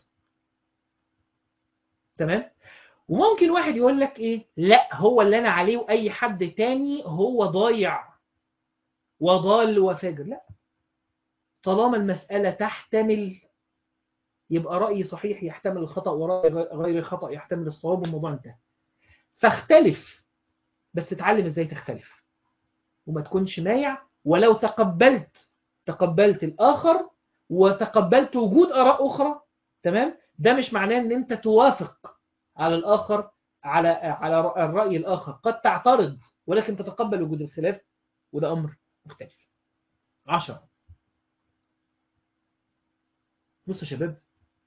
تمام. وممكن واحد يقول لك ايه، لا هو اللي انا عليه واي حد تاني هو ضايع وضال وفاجر. لا، طالما المسألة تحتمل، يبقى رأي صحيح يحتمل الخطأ ورأي غير الخطأ يحتمل الصواب، والموضوع انتهى. فاختلف، بس تتعلم ازاي تختلف وما تكونش مايع. ولو تقبلت تقبلت الآخر وتقبلت وجود آراء أخرى، تمام، ده مش معناه ان انت توافق على الآخر، على على الرأي الآخر. قد تعترض ولكن تتقبل وجود الخلاف، وده أمر مختلف. عشرة، بص يا شباب،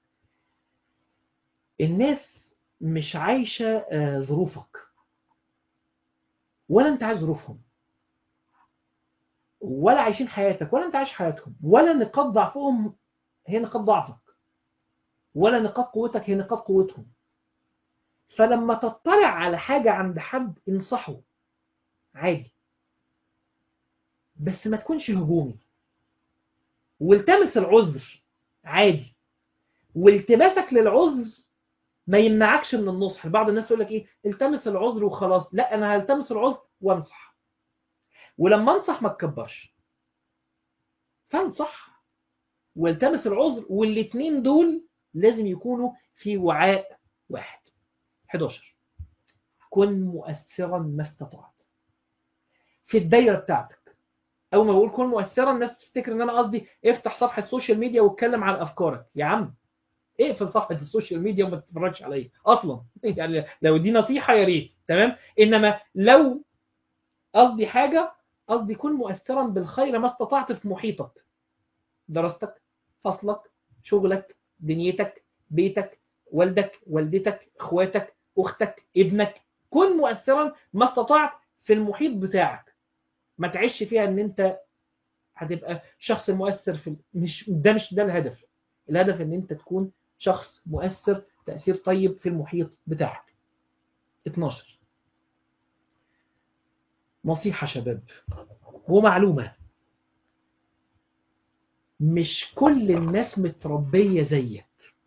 الناس مش عايشة ظروفك ولا انت عايش ظروفهم، ولا عايشين حياتك ولا انت عايش حياتهم، ولا نقاط ضعفهم هي نقاط ضعفك، ولا نقاط قوتك هي نقاط قوتهم. فلما تطلع على حاجة عند حد انصحه عادي، بس ما تكونش هجومي، والتمس العذر عادي، والتماسك للعذر ما يمنعكش من النصح. بعض الناس يقول لك ايه، التمس العذر وخلاص. لا، انا هلتمس العذر وانصح، ولما انصح ما تكبرش، فانصح والتمس العذر، والاثنين دول لازم يكونوا في وعاء واحد. حداشر، كن مؤثرا ما استطعت في الدايره بتاعتك. اول ما بقول كن مؤثرا الناس تفتكر ان انا قصدي افتح صفحه سوشيال ميديا واتكلم عن افكارك. يا عم اقفل صفحه السوشيال ميديا وما تتفرجش عليا اصلا يعني لو دي نصيحه يا ريت، تمام. انما لو قصدي حاجه، قصدي كن مؤثرا بالخير ما استطعت في محيطك، دراستك، فصلك، شغلك، دنيتك، بيتك، والدك، والدتك، اخواتك، اختك، ابنك. كن مؤثرا ما استطعت في المحيط بتاعك. ما تعيش فيها ان انت هتبقى شخص مؤثر في مش ده مش ده الهدف. الهدف ان انت تكون شخص مؤثر تأثير طيب في المحيط بتاعك. اتناشر، نصيحة شباب ومعلومة، مش كل الناس متربية زيك،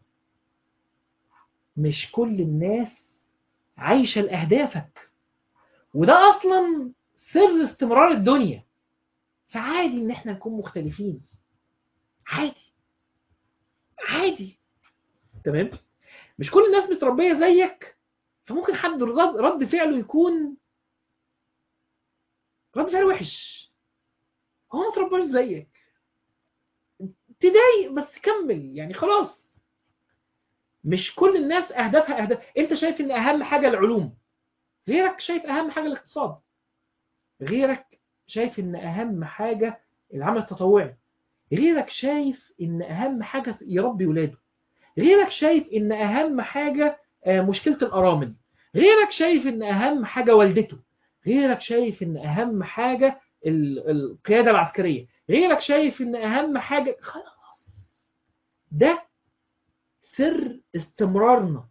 مش كل الناس عايشة لأهدافك، وده أصلا سر استمرار الدنيا. فعادي إن احنا نكون مختلفين، عادي عادي، تمام. مش كل الناس متربية زيك، فممكن حد رد فعله يكون رد فعل وحش، هو ما ترباش زيك، تضايق بس كمل يعني خلاص. مش كل الناس أهدافها أهداف. أنت شايف إن أهم حاجة العلوم، غيرك شايف أهم حاجة الاقتصاد، غيرك شايف إن أهم حاجة العمل التطوعي، غيرك شايف إن أهم حاجة يربي ولاده، غيرك شايف إن أهم حاجة مشكلة الأرامل، غيرك شايف إن أهم حاجة والدته، غيرك شايف إن أهم حاجة القيادة العسكرية، غيرك شايف إن أهم حاجة. خلاص، ده سر استمرارنا.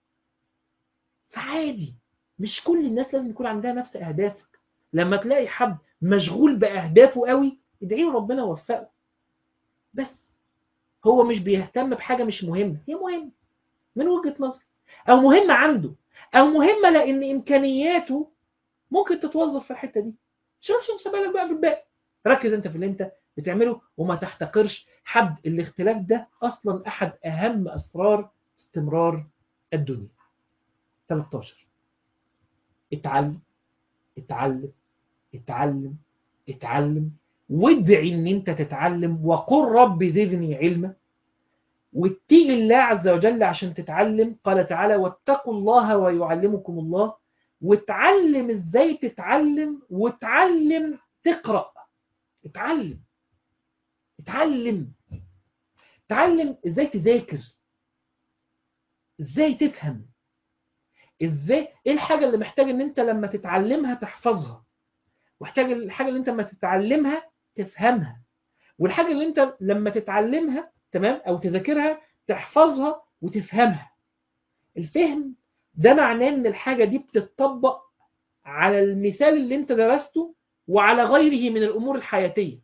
فعادي، مش كل الناس لازم يكون عندها نفس أهدافك. لما تلاقي حد مشغول بأهدافه قوي، ادعيه ربنا يوفقه، بس هو مش بيهتم بحاجة مش مهمة، هي مهمة من وجهة نظر، أو مهمة عنده، أو مهمة لأن إمكانياته ممكن تتوظف في الحتة دي. شوف شوف بالك بقى في الباقي، ركز أنت في اللي أنت بتعمله وما تحتقرش حد. الاختلاف ده أصلا أحد أهم أسرار استمرار الدنيا. تلتاشر، اتعلم اتعلم اتعلم اتعلم، وادعي ان انت تتعلم، وقل رب زدني علما، واتقي الله عز وجل عشان تتعلم. قال تعالى واتقوا الله ويعلمكم الله. واتعلم ازاي تتعلم، واتعلم تقرأ. اتعلم اتعلم اتعلم ازاي تذاكر، ازاي تفهم، ازاي ايه الحاجة اللي محتاج ان انت لما تتعلمها تحفظها، واحتاج الحاجة اللي انت لما تتعلمها تفهمها، والحاجة اللي انت لما تتعلمها تمام او تذاكرها تحفظها وتفهمها. الفهم ده معناه ان الحاجة دي بتطبق على المثال اللي انت درسته وعلى غيره من الامور الحياتية.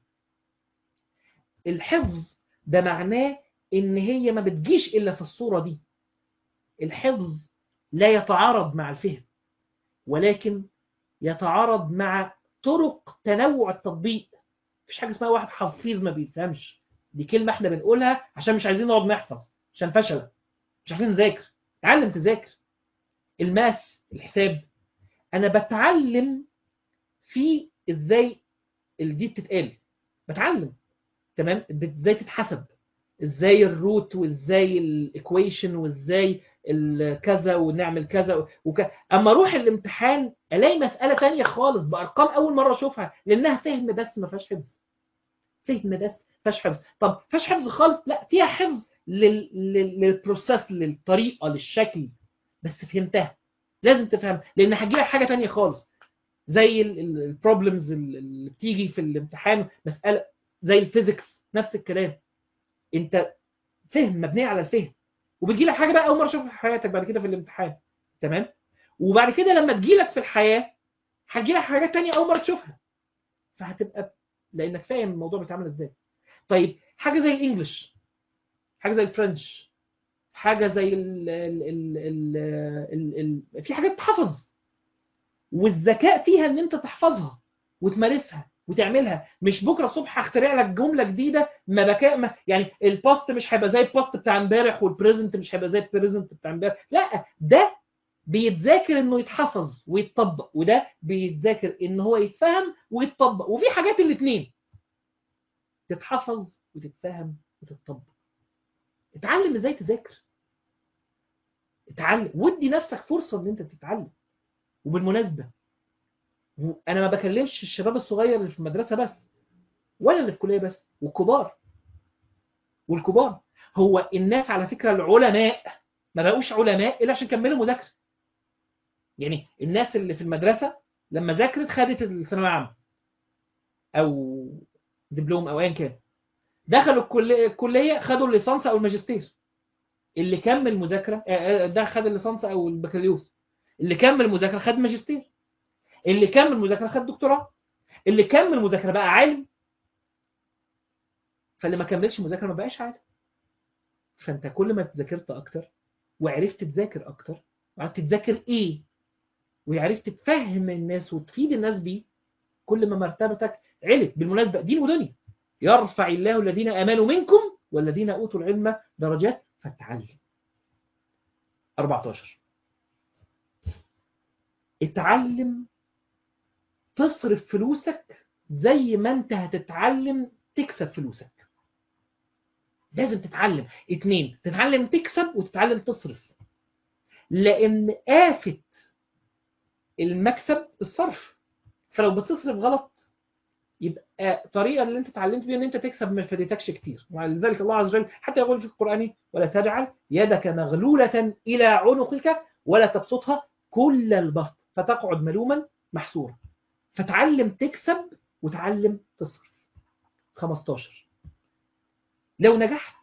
الحفظ ده معناه ان هي ما بتجيش الا في الصورة دي. الحفظ لا يتعارض مع الفهم، ولكن يتعارض مع طرق تنوع التطبيق. مفيش حاجة اسمها واحد حفيظ ما بيفهمش، دي كلمة احنا بنقولها عشان مش عايزين نقعد نحفظ، عشان فشل، مش عارفين نذاكر. تعلم تذاكر. الماث، الحساب، انا بتعلم في ازاي دي بتتقال، بتعلم تمام ازاي تتحسب، ازاي الروت، وازاي الايكويشن، وازاي الكذا، ونعمل كذا وكذا. اما اروح الامتحان الاقي مسألة تانية خالص بارقام اول مرة اشوفها، لانها فهم بس ما فيهاش حفظ. فهم بس ما فيهاش حفظ. طب فيهاش حفظ خالص؟ لا، فيها حفظ للبروسيس، للطريقه، للشكل، بس فهمتها. لازم تفهم، لان هتجيلك حاجه تانية خالص، زي البروبلمز اللي بتيجي في الامتحان، مساله زي الفيزيكس نفس الكلام، انت فهم مبنيه على الفهم، وبتجي لك حاجه بقى اول مره تشوفها في حياتك بعد كده في الامتحان، تمام؟ وبعد كده لما تجي لك في الحياه هتجي لك حاجات تانية اول مره تشوفها، فهتبقى لانك فاهم الموضوع بيتعمل ازاي. طيب حاجه زي الانجليش، حاجه زي الفرنش، حاجه زي ال ال ال ال ال ال في حاجات تحفظ، والذكاء فيها ان انت تحفظها وتمارسها وتعملها. مش بكره الصبح هخترع لك جمله جديده ما بكاء ما يعني الباست مش هيبقى زي الباست بتاع امبارح، والبريزنت مش هيبقى زي البريزنت بتاع امبارح، لا، ده بيتذاكر انه يتحفظ ويتطبق، وده بيتذاكر ان هو يتفهم ويتطبق، وفي حاجات الاثنين، تتحفظ وتتفهم وتتطبق. اتعلم ازاي تذاكر، اتعلم ودي نفسك فرصه ان انت تتعلم. وبالمناسبه انا ما بكلمش الشباب الصغير اللي في المدرسه بس، ولا اللي في الكليه بس، والكبار. والكبار هو الناس على فكره العلماء ما بقوش علماء الا عشان كملوا مذاكره. يعني الناس اللي في المدرسه لما ذاكرت خدت الثانويه العامه او دبلوم او ايا كان، دخلوا الكليه الكليه خدوا الليسانس او الماجستير. اللي كمل مذاكره ده خد الليسانس او البكالوريوس، اللي كمل مذاكره خد ماجستير، اللي كمل مذاكره خد دكتوراه، اللي كمل مذاكره بقى عالم، فاللي ما كملش مذاكره ما بقاش عالم. فانت كل ما ذاكرت اكتر وعرفت تذاكر اكتر وعرفت تذاكر ايه وعرفت تفهم الناس وتفيد الناس بيه، كل ما مرتبتك علت. بالمناسبه دين ودنيا، يرفع الله الذين امنوا منكم والذين اوتوا العلم درجات، فاتعلم. أربعتاشر اتعلم تصرف فلوسك زي ما انت هتتعلم تكسب فلوسك. لازم تتعلم. اتنين، تتعلم تكسب وتتعلم تصرف، لان آفة المكسب الصرف. فلو بتصرف غلط يبقى الطريقه اللي انت اتعلمت بيها ان انت تكسب ما فادتكش كتير. ولذلك الله عز وجل حتى يقول في القرآن: ولا تجعل يدك مغلولة إلى عنقك ولا تبسطها كل البسط فتقعد ملوما محسورا. فتعلم تكسب وتعلم تصرف. خمستاشر لو نجحت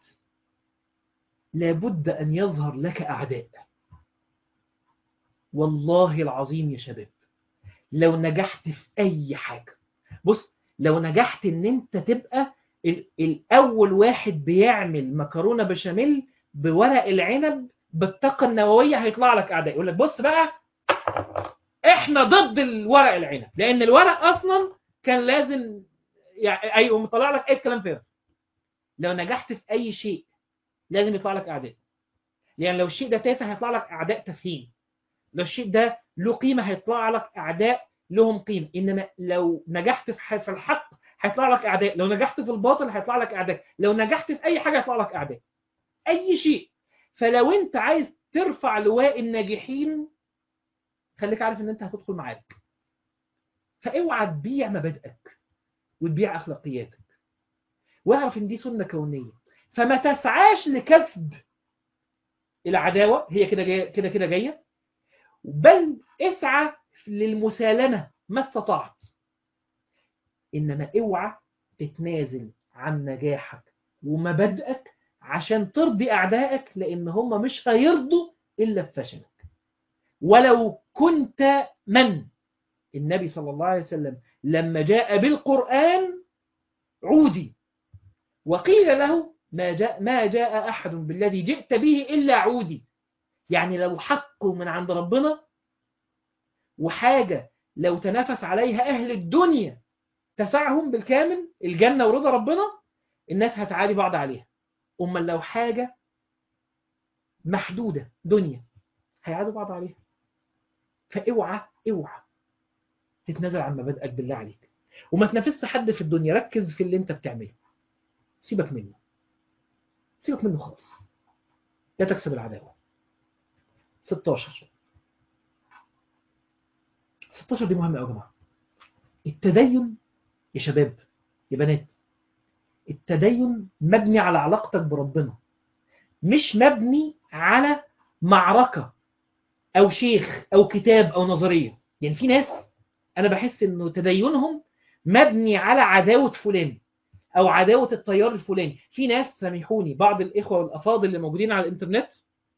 لابد أن يظهر لك أعداء. والله العظيم يا شباب، لو نجحت في أي حاجة، بص، لو نجحت ان انت تبقى الاول واحد بيعمل مكرونه بشاميل بورق العنب بالطاقه النوويه، هيطلع لك اعداء يقول لك بص بقى احنا ضد الورق العنب، لان الورق اصلا كان لازم يعني ايوه مطلع لك اي كلام فيه. لو نجحت في اي شيء لازم يطلع لك اعداء، يعني لو الشيء ده تافه هيطلع لك اعداء تافهين، لو الشيء ده له قيمه هيطلع لك اعداء لهم قيمه. انما لو نجحت في الحق هيطلع لك اعداء، لو نجحت في الباطل هيطلع لك اعداء، لو نجحت في اي حاجه هيطلع لك اعداء، اي شيء. فلو انت عايز ترفع لواء الناجحين خليك عارف ان انت هتدخل معارك. فاوعى تبيع مبادئك وتبيع اخلاقياتك، واعرف ان دي سنه كونيه. فما تسعاش لكسب العداوه، هي كده جايه كده كده جايه، بل اسعى للمسالمه ما استطعت. انما اوعى تتنازل عن نجاحك ومبادئك عشان ترضي اعدائك، لان هم مش هيرضوا الا بفشلك. ولو كنت من النبي صلى الله عليه وسلم لما جاء بالقرآن عودي وقيل له ما جاء ما جاء احد بالذي جئت به الا عودي. يعني لو حقه من عند ربنا وحاجه لو تنافس عليها اهل الدنيا تسعهم بالكامل الجنة ورضا ربنا، الناس هتعادي بعض عليها. أما لو حاجة محدودة دنيا هيعادوا بعض عليها. فاوعى اوعى تتنازل عن مبادئك بالله عليك، وما تنافسش حد في الدنيا. ركز في اللي انت بتعمله، سيبك منه، سيبك منه خالص، لا تكسب العداوة. ستاشر ستاشر دي مهمة قوي يا جماعة. التدين يا شباب يا بنات، التدين مبني على علاقتك بربنا. مش مبني على معركة أو شيخ أو كتاب أو نظرية. يعني في ناس أنا بحس إنه تدينهم مبني على عداوة فلان أو عداوة التيار الفلاني. في ناس سامحوني بعض الإخوة والأفاضل اللي موجودين على الإنترنت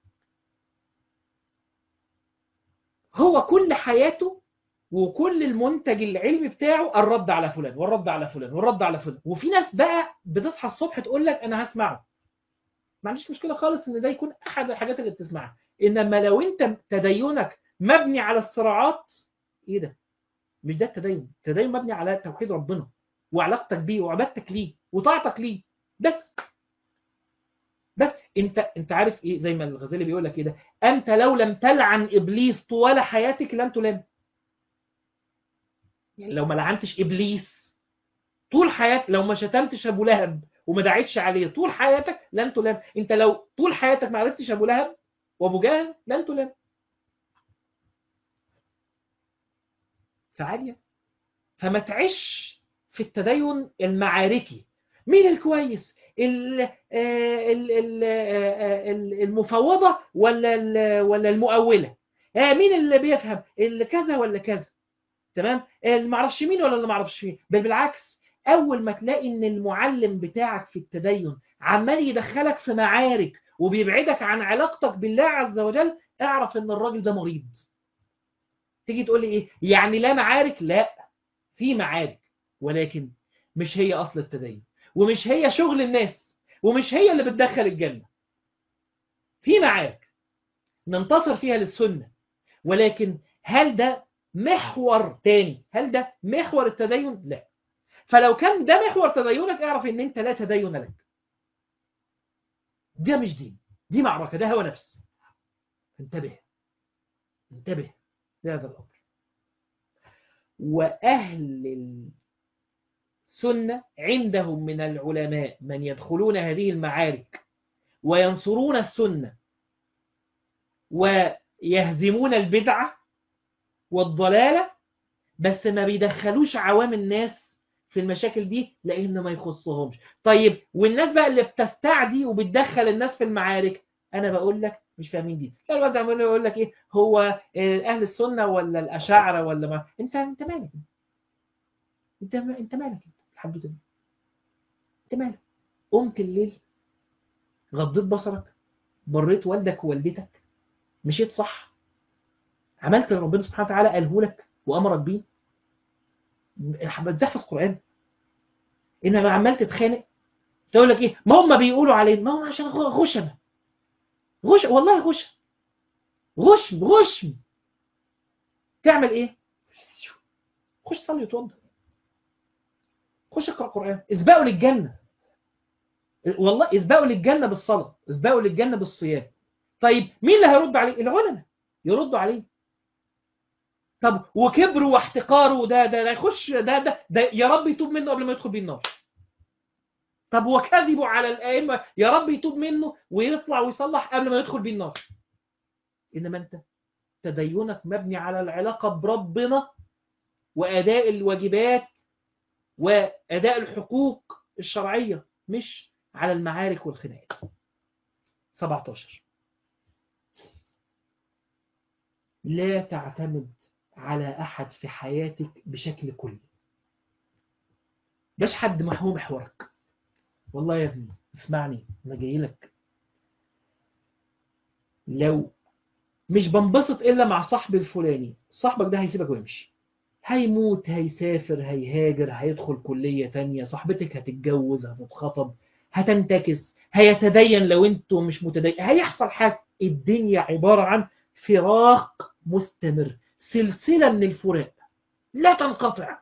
هو كل حياته وكل المنتج العلمي بتاعه الرد على فلان والرد على فلان والرد على فلان. وفي ناس بقى بتصحى الصبح تقول لك أنا هسمعه. ما عنديش مشكلة خالص إن ده يكون أحد الحاجات اللي بتسمعها. إنما لو أنت تدينك مبني على الصراعات، إيه ده؟ مش ده التدين. التدين مبني على توحيد ربنا وعلاقتك بيه وعبادتك ليه وطاعتك ليه. بس بس انت انت عارف ايه؟ زي ما الغزالي بيقول لك كده، انت لو لم تلعن ابليس طوال حياتك لن تلام. يعني لو ما لعنتش ابليس طول حياتك، لو ما شتمتش ابو لهب وما دعيتش عليه طول حياتك لن تلام. انت لو طول حياتك ما عرفتش ابو لهب وابو جهل لن تلام. فعالية. فما تعيش في التدين المعاركي. مين الكويس؟ ال- آه، ال- ال- آه، ال- المفوضة ولا ال- ولا المؤولة؟ آه، مين اللي بيفهم اللي كذا ولا كذا؟ تمام. اللي معرفش مين ولا اللي معرفش مين. بل بالعكس، اول ما تلاقي ان المعلم بتاعك في التدين عمال يدخلك في معارك وبيبعدك عن علاقتك بالله عز وجل، اعرف ان الراجل ده مريض. تيجي تقول لي ايه يعني لا معارك؟ لا، في معارك، ولكن مش هي اصل التدين، ومش هي شغل الناس، ومش هي اللي بتدخل الجنة. في معارك ننتصر فيها للسنة، ولكن هل ده محور تاني؟ هل ده محور التدين؟ لا. فلو كان ده محور تدينك اعرف ان انت لا تدين لك. ده مش دين، دي معركة، ده هو نفس. انتبه انتبه لهذا الامر. واهل السنة عندهم من العلماء من يدخلون هذه المعارك وينصرون السنة ويهزمون البدعة والضلالة، بس ما بيدخلوش عوام الناس في المشاكل دي لأنه ما يخصهمش. طيب والناس بقى اللي بتستعدي وبتدخل الناس في المعارك، أنا بقول لك مش فاهمين دي. لا، الواد عمال يقول لك إيه هو أهل السنة ولا الأشاعرة ولا ما أنت أنت مالك؟ أنت أنت مالك؟ الحمد لله. أنت مالك؟ قمت الليل، غضيت بصرك، بريت والدك ووالدتك، مشيت صح، عملت اللي ربنا سبحانه وتعالى قاله لك وأمرك بيه، بتحفظ قرآن، إنما عمال تتخانق تقول لك إيه ما هم بيقولوا علينا، ما هم عشان غشمة. غش والله غش غشم غشم. تعمل إيه؟ خش صلي وتوضى، خش اقرأ قرآن، اسبقوا للجنة. والله اسبقوا للجنة بالصلاة، اسبقوا للجنة بالصيام. طيب مين اللي هيرد عليه؟ العلماء يردوا عليه. طب وكبره واحتقاره ده ده ده يخش ده ده ده يا رب يتوب منه قبل ما يدخل بيه النار. طب وكذبوا على الائمه يا رب يتوب منه ويطلع ويصلح قبل ما يدخل بيه النار. انما انت تدينك مبني على العلاقه بربنا واداء الواجبات واداء الحقوق الشرعيه، مش على المعارك والخناقات. سبعتاشر. لا تعتمد على احد في حياتك بشكل كلي. باش حد محو محورك. والله يا ابني اسمعني، انا جاي لك. لو مش بنبسط الا مع صاحبي الفلاني، صاحبك ده هيسيبك ويمشي، هيموت، هيسافر، هيهاجر، هيدخل كلية تانية، صاحبتك هتتجوز، هتتخطب، هتنتكس، هيتدين لو انتوا مش متدين، هيحصل حاجة. الدنيا عبارة عن فراق مستمر، سلسلة من الفراق لا تنقطع.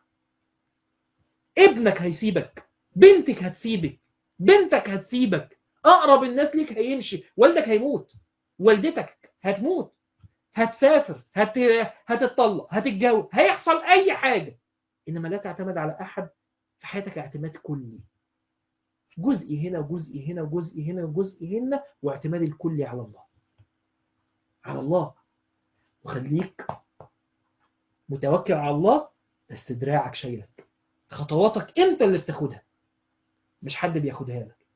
ابنك هيسيبك، بنتك هتسيبك، بنتك هتسيبك، اقرب الناس ليك هيمشي، والدك هيموت، والدتك هتموت، هتسافر، هت... هتتطلق، هتتجوز، هيحصل اي حاجة. انما لا تعتمد على احد في حياتك اعتماد كلي، جزء هنا وجزء هنا وجزء هنا وجزء هنا، واعتماد الكلي على الله، على الله. وخليك متوكل على الله، بس دراعك شايلك، خطواتك انت اللي بتاخدها، مش حد بياخدها لك.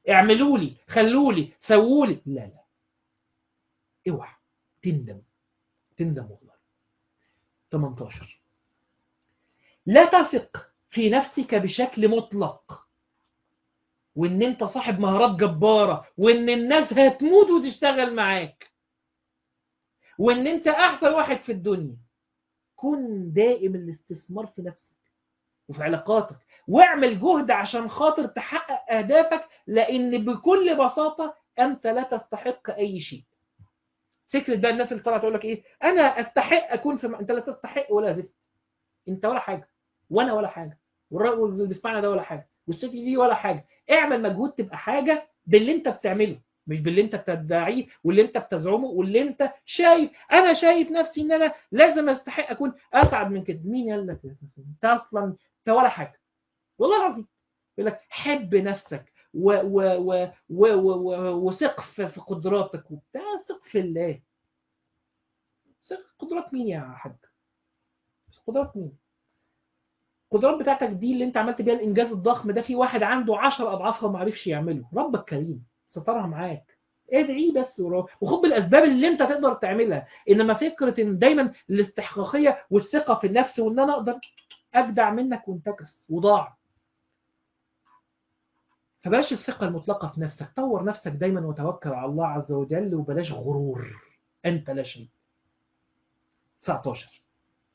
اعملوا لي، خلوا لي، سووا لي. لا لا، اوعى تندم، تندم والله. تمنتاشر، لا تثق في نفسك بشكل مطلق، وان انت صاحب مهارات جبارة، وان الناس هتموت وتشتغل معاك، وان انت احسن واحد في الدنيا. كن دائم الاستثمار في نفسك وفي علاقاتك، واعمل جهد عشان خاطر تحقق اهدافك، لان بكل بساطة انت لا تستحق اي شيء. فكرة بقى الناس اللي طلعت تقول لك ايه، انا استحق اكون في م... انت لا تستحق ولا زفت. انت ولا حاجة، وانا ولا حاجة، والراجل اللي بيسمعنا ده ولا حاجة، والست دي ولا حاجة. اعمل مجهود تبقى حاجة باللي انت بتعمله، مش باللي انت بتدعيه واللي انت بتزعمه واللي انت شايف. انا شايف نفسي ان انا لازم استحق اكون اسعد من كده. مين قال لك انت اصلا؟ انت ولا حاجة والله العظيم. يقول لك حب نفسك و و و و و وثق في في قدراتك وبتاع. ثق في الله. ثق قدرات مين يا حاج؟ قدرات مين؟ القدرات بتاعتك دي اللي انت عملت بيها الانجاز الضخم ده، في واحد عنده عشر اضعافها ما عرفش يعمله. ربك كريم سترها معاك. ادعي بس وخد بالاسباب اللي انت تقدر تعملها. انما فكره ان دايما الاستحقاقيه والثقه في النفس وان انا اقدر اجدع منك وانتكس وضاع. فبلاش الثقه المطلقه في نفسك. طور نفسك دايما وتوكل على الله عز وجل، وبلاش غرور. انت لا شيء. تسعتاشر،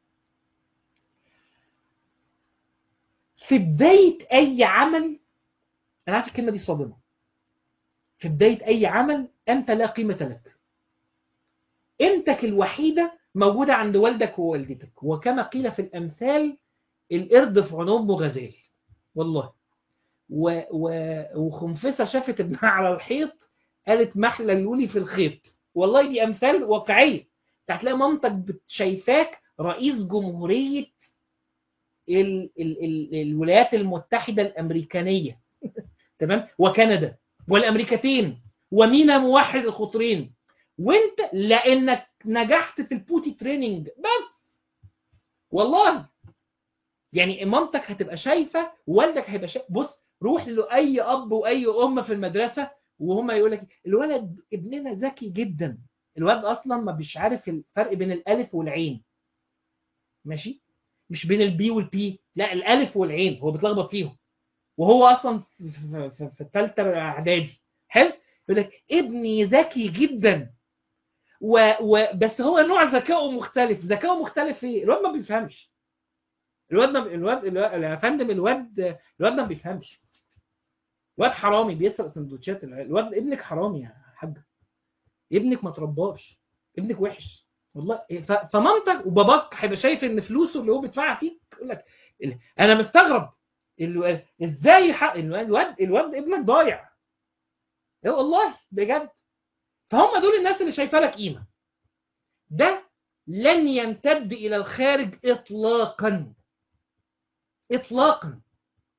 في بدايه اي عمل، انا عارف الكلمه دي صادمه، في بداية أي عمل أنت لا قيمة لك. قيمتك الوحيدة موجودة عند والدك ووالدتك، وكما قيل في الأمثال القرد في عين أمه غزال. والله. و... و... وخنفسة شافت ابنها على الحيط قالت محلى اللولي في الخيط. والله دي أمثال واقعية. هتلاقي مامتك شايفاك رئيس جمهورية ال... ال... ال... الولايات المتحدة الأمريكانية، تمام، وكندا والامريكتين ومينا موحد القطرين، وانت لانك نجحت في البوتي تريننج بس. والله يعني مامتك هتبقى شايفه، والدك هيبقى شايف. بص، روح لاي اب واي ام في المدرسه وهم يقول لك الولد ابننا ذكي جدا. الولد اصلا ما بيش عارف الفرق بين الالف والعين، ماشي؟ مش بين البي والبي، لا الالف والعين هو بيتلخبط فيهم، وهو اصلا في في- في الثالثه اعدادي. حلو. يقول لك ابني ذكي جدا و... و... بس هو نوع ذكائه مختلف. ذكائه مختلف ايه؟ الواد ما بيفهمش. الواد ما... الواد الواد يا فندم، الواد الواد ما بيفهمش. الواد حرامي بيسرق سندوتشات العيال. الواد ابنك حرامي يا حاجه، ابنك ما ترباش، ابنك وحش. والله. ف... فمامتك وباباك هيبقى شايف ان فلوسه اللي هو بيدفعها فيك، يقول لك انا مستغرب الو... ازاي حق الواد الواد, الواد ابنك ضايع. إيه والله بجد. فهم دول الناس اللي شايفه لك قيمه. ده لن يمتد الى الخارج اطلاقا اطلاقا.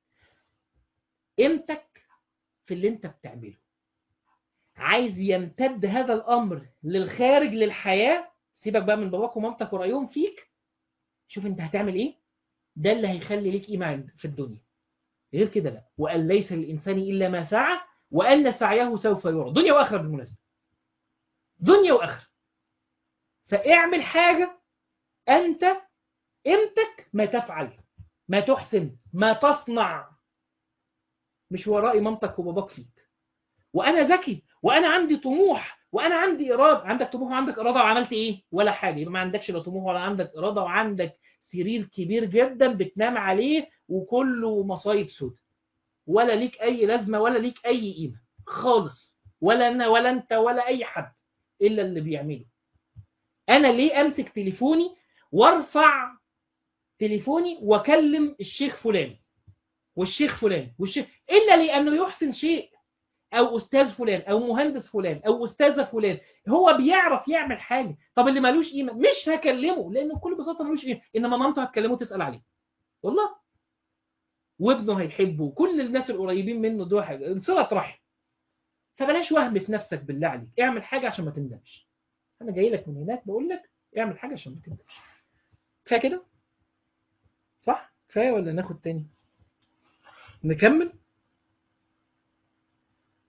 قيمتك في اللي انت بتعمله. عايز يمتد هذا الامر للخارج للحياه، سيبك بقى من باباك ومامتك ورايهم فيك. شوف انت هتعمل ايه، ده اللي هيخلي ليك قيمه في الدنيا. غير كده لا. وان ليس للانسان الا ما سعى وان سعيه سوف يرى. دنيا واخره بالمناسبه، دنيا واخره. فاعمل حاجه انت قيمتك ما تفعل، ما تحسن، ما تصنع. مش ورائي مامتك وباباك فيك. وانا ذكي وانا عندي طموح وانا عندي اراده. عندك طموح وعندك اراده وعملت ايه؟ ولا حاجه. يبقى ما عندكش لا طموح ولا عندك اراده، وعندك سرير كبير جدا بتنام عليه وكله مصايب سود، ولا ليك اي لازمه ولا ليك اي قيمه خالص. ولا انا ولا انت ولا اي حد الا اللي بيعمله. انا ليه امسك تليفوني وارفع تليفوني واكلم الشيخ فلان والشيخ فلان والشيخ الا لانه يحسن شيء، او استاذ فلان او مهندس فلان او استاذه فلان هو بيعرف يعمل حاجه؟ طب اللي مالوش قيمه مش هكلمه، لانه بكل بساطه مالوش قيمه. انما مامته هتكلمه تسال عليه والله، وابنه هيحبه، وكل الناس القريبين منه دول حاجه صله رحم. فبلاش وهم في نفسك بالله عليك. اعمل حاجه عشان ما تندمش. انا جاي لك من هناك بقول لك اعمل حاجه عشان ما تندمش. كفايه كده صح؟ كفايه ولا ناخد تاني؟ نكمل.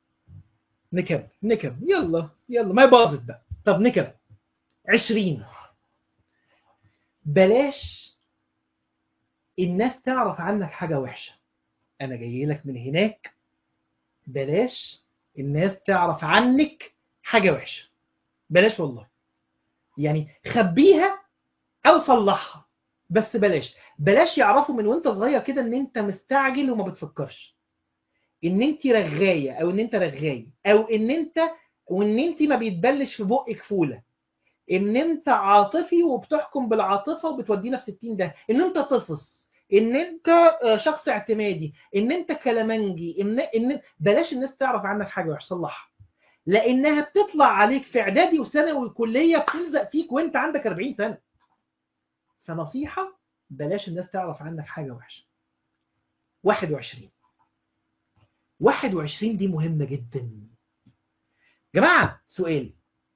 نكمل نكمل يلا يلا ما باظت بقى. طب نكمل. عشرين، بلاش الناس تعرف عنك حاجة وحشة. أنا جاي لك من هناك، بلاش الناس تعرف عنك حاجة وحشة. بلاش والله، يعني خبيها أو صلحها، بس بلاش. بلاش يعرفوا من وانت صغير كده ان انت مستعجل وما بتفكرش، ان انت رغاية او ان انت رغاي، او ان انت وان انت ما بيتبلش في بقك فولة، ان انت عاطفي وبتحكم بالعاطفة وبتودينا في ستين ده، ان انت طفص، ان انت شخص اعتمادي، ان انت كلامنجي، ان ان بلاش الناس تعرف عنك حاجة وحشة. صلحها، لانها بتطلع عليك في اعدادي وثانوي وكلية، بتلزق فيك وانت عندك أربعين سنة. فنصيحة، بلاش الناس تعرف عنك حاجة وحشة. واحد وعشرين، واحد وعشرين دي مهمة جدا. جماعة سؤال،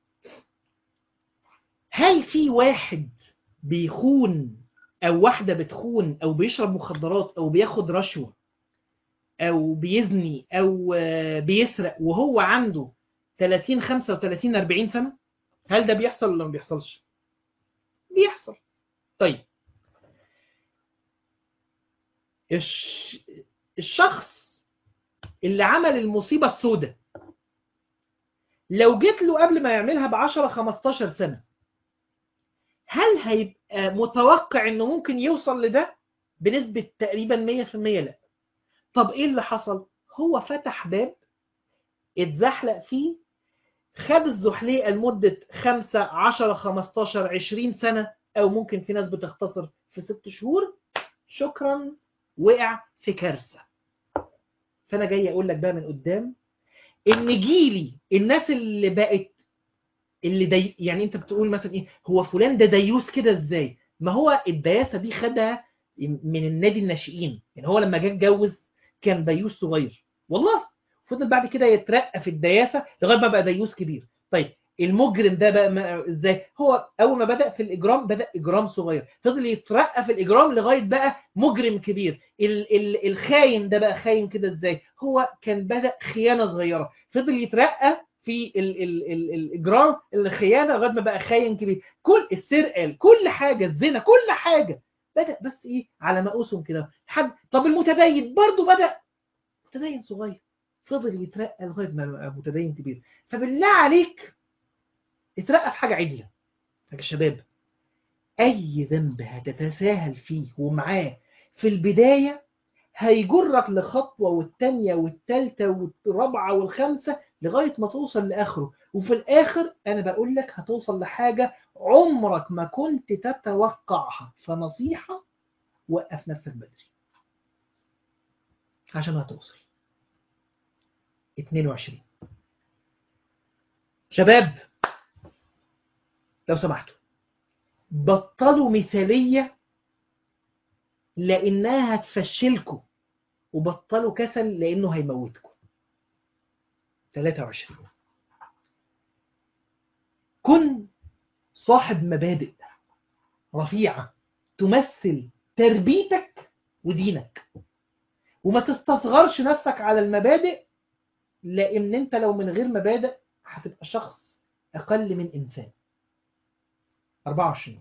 هل في واحد بيخون أو واحدة بتخون أو بيشرب مخدرات أو بياخد رشوة أو بيزني أو بيسرق وهو عنده ثلاثين خمسة وثلاثين أربعين سنة؟ هل ده بيحصل ولا ما بيحصلش؟ بيحصل. طيب الشخص اللي عمل المصيبة السوداء لو جيت له قبل ما يعملها بعشرة خمستاشر سنة، هل هيبقى متوقع انه ممكن يوصل لده؟ بنسبة تقريبا مية في المية لا. طب ايه اللي حصل؟ هو فتح باب، اتزحلق فيه، خد الزحليقة لمدة خمسة عشرة خمستاشر عشرين سنة، او ممكن في ناس بتختصر في ست شهور، شكرا، وقع في كارثة. فانا جاي اقول لك بقى من قدام ان جيلي الناس اللي بقت اللي دي، يعني انت بتقول مثلا ايه، هو فلان ده ديوس كده ازاي؟ ما هو الدياسه دي خدها من النادي الناشئين. يعني هو لما جه اتجوز كان ديوس صغير والله، فضل بعد كده يترقى في الدياسه لغايه ما بقى ديوس كبير. طيب المجرم ده بقى ازاي؟ هو اول ما بدا في الاجرام بدا اجرام صغير، فضل يترقى في الاجرام لغايه بقى مجرم كبير. ال ال الخاين ده بقى خاين كده ازاي؟ هو كان بدا خيانه صغيره، فضل يترقى في ال ال ال الاجرام، الخيانه، لغايه ما بقى خاين كبير. كل السرقه، كل حاجه، الزنا، كل حاجه بدا بس ايه على مقاسهم كده. حد طب المتدين برضه بدا متدين صغير، فضل يترقى لغايه ما بقى متدين كبير. فبالله عليك اترقى في حاجه عدله. يا شباب، اي ذنب هتتساهل فيه ومعاه في البدايه هيجرك لخطوه والثانيه والثالثه والرابعه والخامسه لغايه ما توصل لاخره. وفي الاخر انا بقول لك هتوصل لحاجه عمرك ما كنت تتوقعها. فنصيحه، وقف نفسك بدري عشان هتوصل. اتنين وعشرين، شباب لو سمحتوا بطلوا مثاليه لانها هتفشلكم، وبطلوا كسل لانه هيموتكم. ثلاثة وعشرين، كن صاحب مبادئ رفيعة تمثل تربيتك ودينك، وما تستصغرش نفسك على المبادئ، لأن أنت لو من غير مبادئ هتبقى شخص أقل من إنسان. أربعة وعشرين،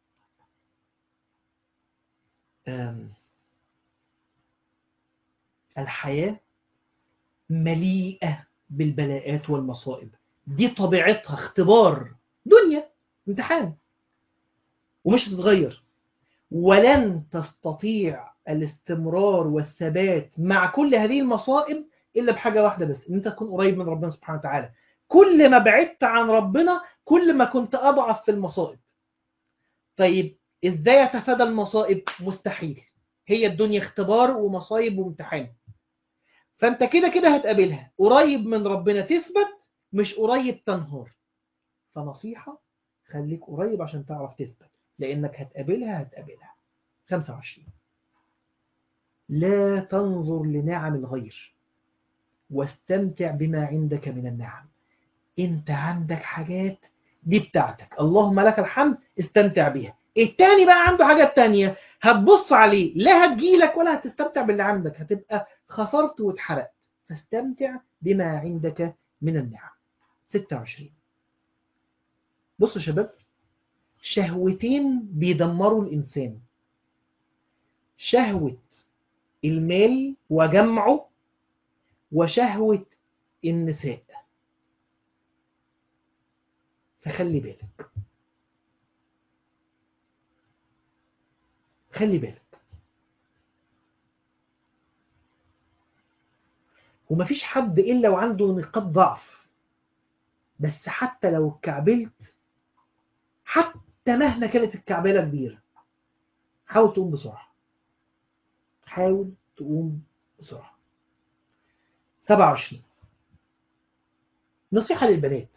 الحياة مليئة بالبلاءات والمصائب، دي طبيعتها، اختبار، دنيا، امتحان، ومش هتتغير. ولن تستطيع الاستمرار والثبات مع كل هذه المصائب إلا بحاجة واحدة بس، إن أنت تكون قريب من ربنا سبحانه وتعالى. كل ما بعدت عن ربنا كل ما كنت أضعف في المصائب. طيب إزاي أتفادى المصائب؟ مستحيل، هي الدنيا اختبار ومصايب وامتحان، فأنت كده كده هتقابلها. قريب من ربنا تثبت، مش قريب تنهار. فنصيحة، خليك قريب عشان تعرف تثبت، لأنك هتقابلها هتقابلها. خمسة وعشرين، لا تنظر لنعم الغير واستمتع بما عندك من النعم. انت عندك حاجات دي بتاعتك، اللهم لك الحمد، استمتع بيها. التاني بقى عنده حاجات تانية هتبص عليه، لا هتجيلك ولا هتستمتع باللي عندك، هتبقى خسرت واتحرقت. فاستمتع بما عندك من النعم. ستة وعشرين. بصوا يا شباب، شهوتين بيدمروا الإنسان: شهوة المال وجمعه، وشهوة النساء. فخلي بالك، خلي بالك. ومفيش حد إلا وعنده نقاط ضعف، بس حتى لو اتكعبلت، حتى مهما كانت الكعبلة كبيرة، حاول تقوم بسرعة، حاول تقوم بسرعة. سبعة وعشرين. نصيحة للبنات: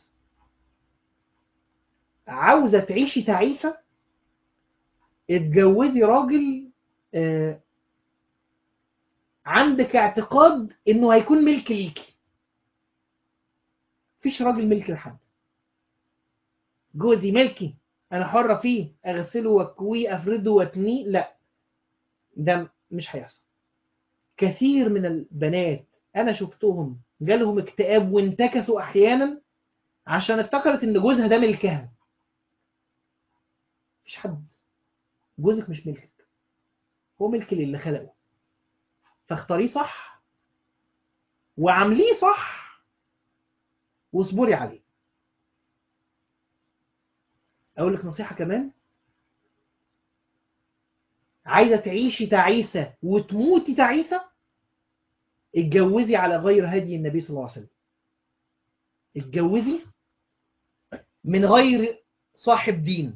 عاوزة تعيشي تعيسة، اتجوزي راجل آه عندك اعتقاد انه هيكون ملك ليكي. مفيش راجل ملك لحد. جوزي ملكي، انا حرة فيه، اغسله واكويه افرده واتنيه، لا، ده مش هيحصل. كثير من البنات انا شفتهم جالهم اكتئاب وانتكسوا احيانا عشان افتكرت ان جوزها ده ملكها. مفيش حد. جوزك مش ملكك، هو ملك للي خلقه. فاختاريه صح وعامليه صح واصبري عليه. اقول لك نصيحة كمان: عايزة تعيشي تعيسة وتموتي تعيسة، اتجوزي على غير هدي النبي صلى الله عليه وسلم. اتجوزي من غير صاحب دين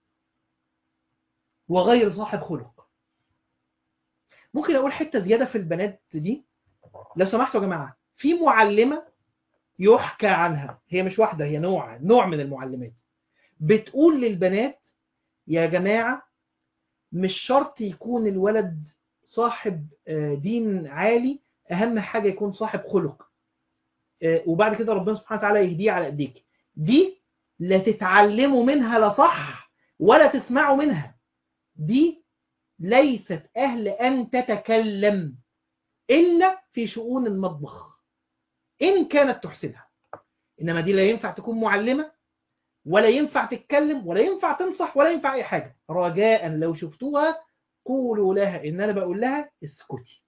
وغير صاحب خلق. ممكن اقول حتة زيادة في البنات دي لو سمحتوا يا جماعة؟ في معلمة يحكى عنها، هي مش واحدة، هي نوع نوع من المعلمات، بتقول للبنات: يا جماعة، مش شرط يكون الولد صاحب دين عالي، اهم حاجة يكون صاحب خلق، وبعد كده ربنا سبحانه وتعالى يهديه على ايديك. دي لا تتعلموا منها لا صح ولا تسمعوا منها. دي ليست أهل أن تتكلم إلا في شؤون المطبخ إن كانت تحسنها. إنما دي لا ينفع تكون معلمة، ولا ينفع تتكلم، ولا ينفع تنصح، ولا ينفع أي حاجة. رجاء لو شفتوها قولوا لها إن أنا بقول لها اسكتي،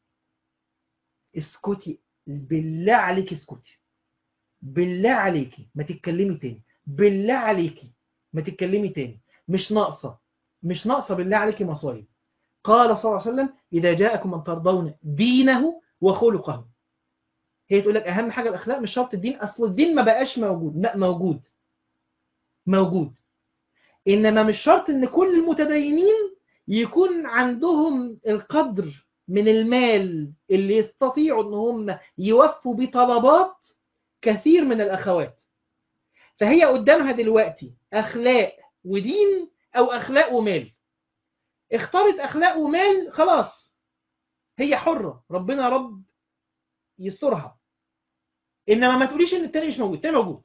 اسكتي، بالله عليك اسكتي، بالله عليكي ما تتكلمي تاني، بالله عليكي ما تتكلمي تاني. مش ناقصة، مش ناقصة بالله عليكي مصايب. قال صلى الله عليه وسلم: إذا جاءكم من ترضون دينه وخلقه. هي تقول لك أهم حاجة الأخلاق، مش شرط الدين، أصل الدين ما بقاش موجود. لا، موجود، موجود، إنما مش شرط إن كل المتدينين يكون عندهم القدر من المال اللي يستطيعوا إن هم يوفوا بطلبات كثير من الأخوات. فهي قدامها دلوقتي أخلاق ودين أو أخلاق ومال. اختارت أخلاق ومال، خلاص هي حرة، ربنا رب يسترها. إنما ما تقوليش إن التاني مش موجود. التاني موجود،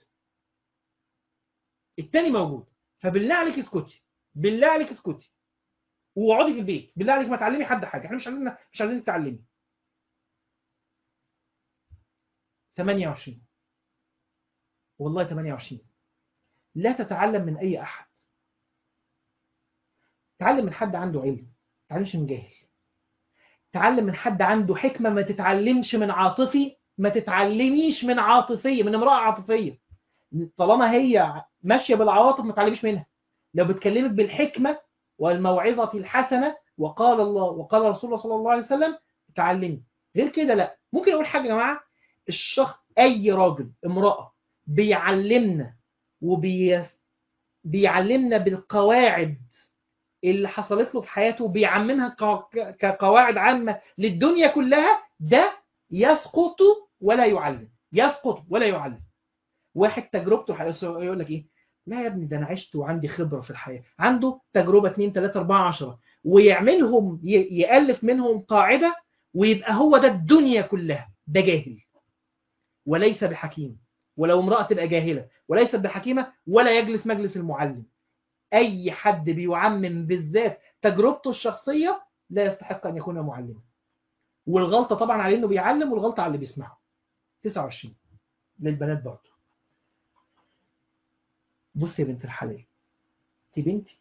التاني موجود. فبالله عليك اسكتي، بالله عليك اسكتي، واقعدي في البيت. بالله عليك ما تعلمي حد حاجة، احنا مش عايزين مش عايزين تتعلمي. ثمانية وعشرين. والله ثمانية وعشرين. لا تتعلم من أي أحد. تعلم من حد عنده علم، ما تتعلمش من جاهل. تعلم من حد عنده حكمة، ما تتعلمش من عاطفي، ما تتعلميش من عاطفية، من امرأة عاطفية. طالما هي ماشية بالعواطف ما تعلميش منها. لو بتكلمك بالحكمة والموعظة الحسنة وقال الله وقال رسول الله صلى الله عليه وسلم تعلمي. غير كده لا. ممكن أقول حاجة يا جماعة: الشخص، أي راجل امرأة بيعلمنا وبيعلمنا بالقواعد اللي حصلت له في حياته، بيعممها كقواعد عامة للدنيا كلها، ده يسقط ولا يعلم، يسقط ولا يعلم. واحد تجربته يقول لك ايه: لا يا ابني، ده انا عشت وعندي خبرة في الحياة. عنده تجربة اتنين تلاتة اربعة عشرة، ويعملهم يألف منهم قاعدة ويبقى هو ده الدنيا كلها. ده جاهل وليس بحكيم. ولو امرأة تبقى جاهلة وليست بحكيمة ولا يجلس مجلس المعلم. أي حد بيعمم بالذات تجربته الشخصية لا يستحق أن يكون معلما. والغلطة طبعا على إنه بيعلم، والغلطة على اللي بيسمعه. تسعة وعشرين. للبنات برضه. بص يا بنت الحلال، انت بنتي،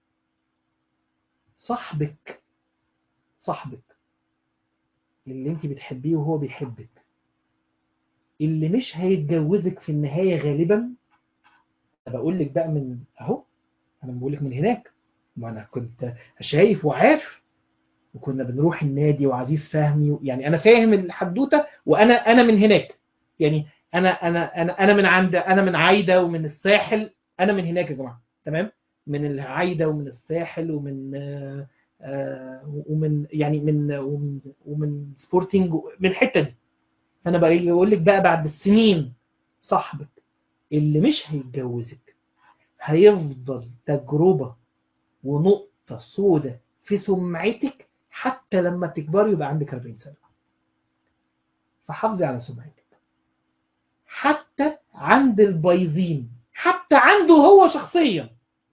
صاحبك صاحبك اللي انت بتحبيه وهو بيحبك، اللي مش هيتجوزك في النهاية غالبا، بقول لك بقى من اهو، انا بقول لك من هناك، ما انا كنت شايف وعارف، وكنا بنروح النادي وعزيز فهمي، يعني انا فاهم الحدوته، وانا انا من هناك، يعني انا انا انا انا من عند انا من عايده ومن الساحل، انا من هناك يا جماعه، تمام، من العايده ومن الساحل ومن آه آه ومن يعني من ومن, ومن سبورتنج، من الحته دي. فانا بقول لك بقى بعد السنين، صاحبك اللي مش هيتجوزك هيفضل تجربه ونقطه سودة في سمعتك حتى لما تكبري ويبقى عندك أربعين سنة. فحافظي على سمعتك حتى عند البايظين، حتى عنده هو شخصيا،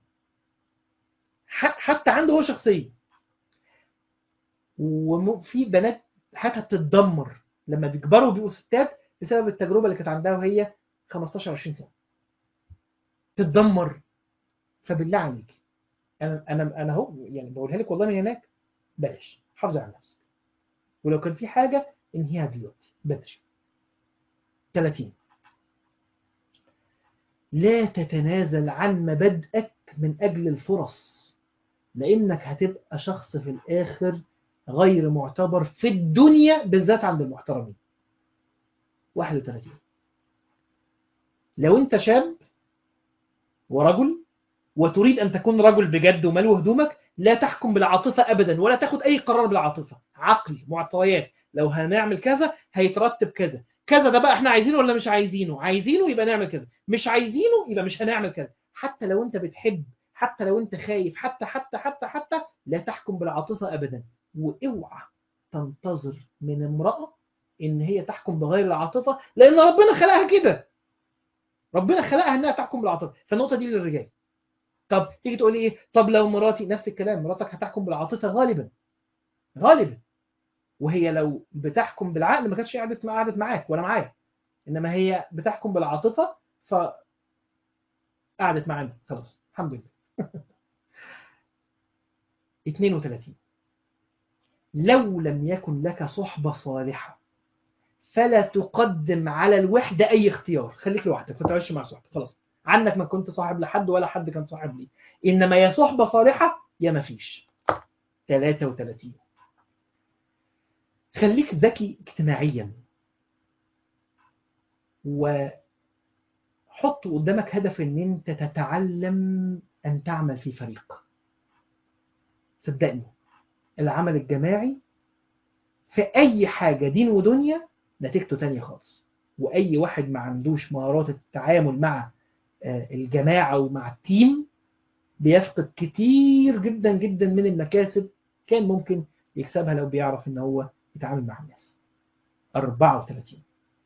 حتى عنده هو شخصيا. وفي بنات حياتها بتتدمر لما بيكبروا وبيبقوا ستات بسبب التجربة اللي كانت عندها وهي خمستاشر عشرين سنة، تتدمر. فبالله عليك، انا انا انا اهو يعني بقولها لك والله من هناك، بلاش، حافظي على نفسك، ولو كان في حاجة انهيها دلوقتي بدري. ثلاثين، لا تتنازل عن مبادئك من أجل الفرص، لأنك هتبقى شخص في الآخر غير معتبر في الدنيا بالذات عند المحترمين. واحد وثلاثين، لو أنت شاب ورجل وتريد أن تكون رجل بجد وملو هدومك، لا تحكم بالعاطفة أبدا، ولا تاخد أي قرار بالعاطفة. عقل، معطيات، لو هنعمل كذا هيترتب كذا كذا، ده بقى احنا عايزينه ولا مش عايزينه، عايزينه يبقى نعمل كذا، مش عايزينه يبقى مش هنعمل كذا. حتى لو انت بتحب، حتى لو انت خايف، حتى حتى حتى حتى لا تحكم بالعاطفة ابدا. واوعى تنتظر من امرأة ان هي تحكم بغير العاطفة، لان ربنا خلقها كده، ربنا خلقها انها تحكم بالعاطفة. فالنقطة دي للرجال. طب تيجي تقولي ايه، طب لو مراتي، نفس الكلام، مراتك هتحكم بالعاطفة غالبا غالبا، وهي لو بتحكم بالعقل ما كانتش قعدت قعدت معاك ولا معايا، انما هي بتحكم بالعاطفه فقعدت معانا خلاص الحمد لله. اثنين وثلاثين، لو لم يكن لك صحبه صالحه فلا تقدم على الوحده اي اختيار. خليك لوحدك، ما تقعدش مع صحبه، خلاص عنك ما كنت صاحب لحد ولا حد كان صاحب لي، انما يا صحبه صالحه يا ما فيش. ثلاثة وثلاثين، خليك ذكي اجتماعيا، وحط قدامك هدف ان انت تتعلم ان تعمل في فريق. صدقني العمل الجماعي في اي حاجة دين ودنيا نتيجته تانية خالص، واي واحد ما عندوش مهارات التعامل مع الجماعة ومع التيم بيفقد كتير جدا جدا من المكاسب كان ممكن يكسبها لو بيعرف ان هو يتعامل مع الناس. أربعة وثلاثين،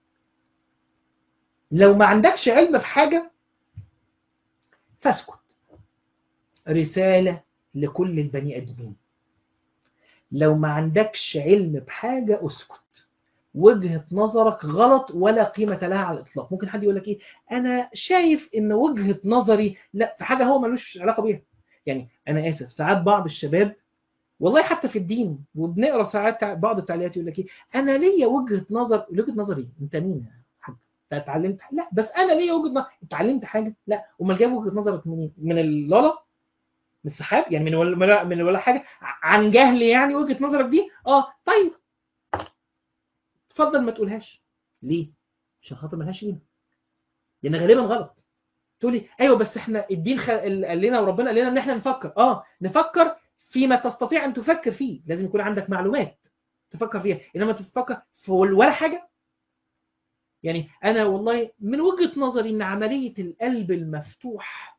لو ما عندكش علم في حاجة فاسكت. رسالة لكل البني ادمين، لو ما عندكش علم بحاجة اسكت. وجهة نظرك غلط ولا قيمة لها على الإطلاق. ممكن حد يقول لك إيه، أنا شايف إن وجهة نظري لا في حاجة هو ملوش علاقة بيها. يعني أنا آسف، ساعات بعض الشباب والله حتى في الدين وبنقرأ ساعات بعض التعليقات يقول لك إيه، أنا ليا وجهة نظر. وجهة نظري أنت مين يا حاج؟ أنت اتعلمت؟ لا بس أنا ليا وجهة نظر. اتعلمت حاجة؟ لا. أمال جايب وجهة نظرك منين؟ من اللالا؟ من السحاب؟ يعني من ولا من ولا حاجة عن جهل يعني وجهة نظرك دي؟ آه طيب تفضل ما تقولهاش. ليه؟ عشان خاطر ملهاش قيمه، لان غالبا غلط. تقولي ايوه بس احنا الدين خ... قال لنا وربنا قال لنا ان احنا نفكر. اه نفكر فيما تستطيع ان تفكر فيه، لازم يكون عندك معلومات تفكر فيها، انما تفكر في ولا حاجه. يعني انا والله من وجهه نظري ان عمليه القلب المفتوح،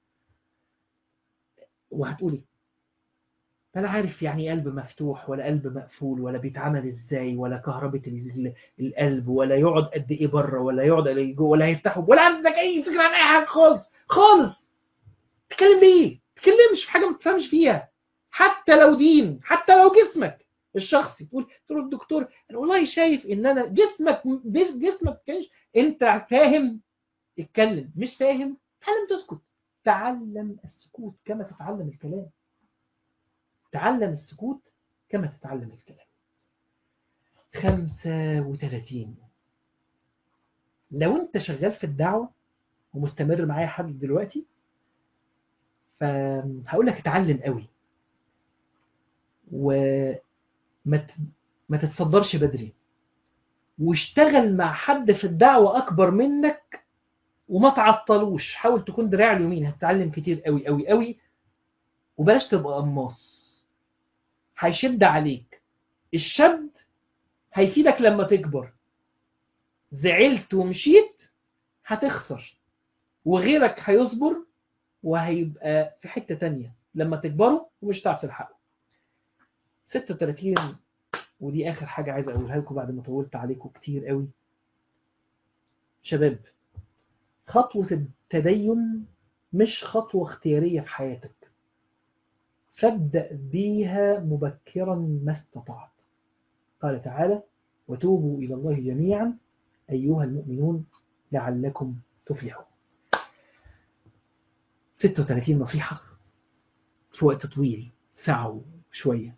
وهتقولي فلا عارف يعني قلب مفتوح ولا قلب مقفول ولا بيتعمل ازاي ولا كهربة القلب ولا يقعد قد ايه بره ولا يقعد قد ايه جوه ولا هيفتحه ولا عندك اي فكرة عن اي حاجة خالص خالص. تتكلم ليه؟ تتكلمش في حاجة ما تفهمش فيها، حتى لو دين، حتى لو جسمك الشخصي. تقول تقول الدكتور انا والله شايف ان انا جسمك جسمك كانش انت فاهم اتكلم، مش فاهم تعلم تسكت. تعلم السكوت كما تتعلم الكلام. تعلم السكوت كما تتعلم الكلام. خمسة وثلاثين. لو انت شغال في الدعوة ومستمر معايا حد دلوقتي، فهقول لك اتعلم قوي، وما ت- ما تتصدرش بدري، واشتغل مع حد في الدعوة أكبر منك وما تعطلوش. حاول تكون دراع اليمين، هتتعلم كتير قوي قوي قوي. وبلاش تبقى قماص، هيشد عليك. الشد هيفيدك لما تكبر. زعلت ومشيت هتخسر، وغيرك هيصبر وهيبقى في حتة تانية لما تكبروا ومش هتعرف تلحقوا. ستة وثلاثين، ودي آخر حاجة عايز أقولها لكم بعد ما طولت عليكم كتير قوي. شباب، خطوة التدين مش خطوة اختيارية في حياتك، فابدأ بيها مبكرا ما استطعت. قال تعالى: وتوبوا إلى الله جميعا أيها المؤمنون لعلكم تفلحون. ستة وثلاثين نصيحة في وقت طويل، ساعة وشوية،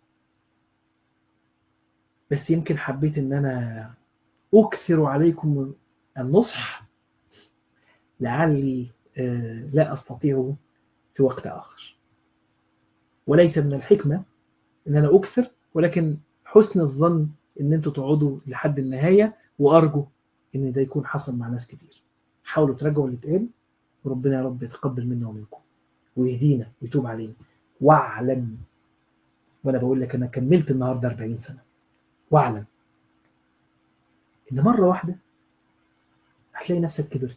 بس يمكن حبيت أن أنا أكثر عليكم النصح لعلي لا أستطيع في وقت آخر. وليس من الحكمة أن أنا أكثر، ولكن حسن الظن أن أنتوا تقعدوا لحد النهاية، وأرجو أن ده يكون حصل مع ناس كتير. حاولوا تراجعوا اللي اتقال، وربنا يا رب يتقبل منا ومنكم ويهدينا ويتوب علينا. واعلم، وأنا بقول لك أنا كملت النهاردة أربعين سنة، واعلم إن مرة واحدة هتلاقي نفسك كبرت،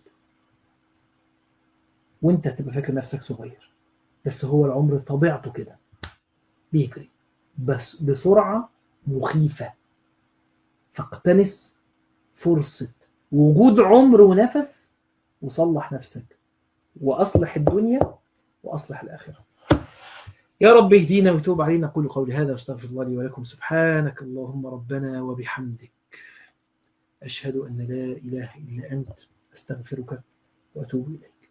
وانت هتبقى فاكر نفسك صغير. بس هو العمر طبيعته كده، بيجري بس بسرعة مخيفة. فاقتنس فرصة وجود عمر ونفس، وصلح نفسك، وأصلح الدنيا وأصلح الآخرة. يا رب اهدينا وتوب علينا. قولوا قولي هذا واستغفر الله لي ولكم. سبحانك اللهم ربنا وبحمدك، أشهد أن لا إله إلا أنت، أستغفرك وأتوب إليك.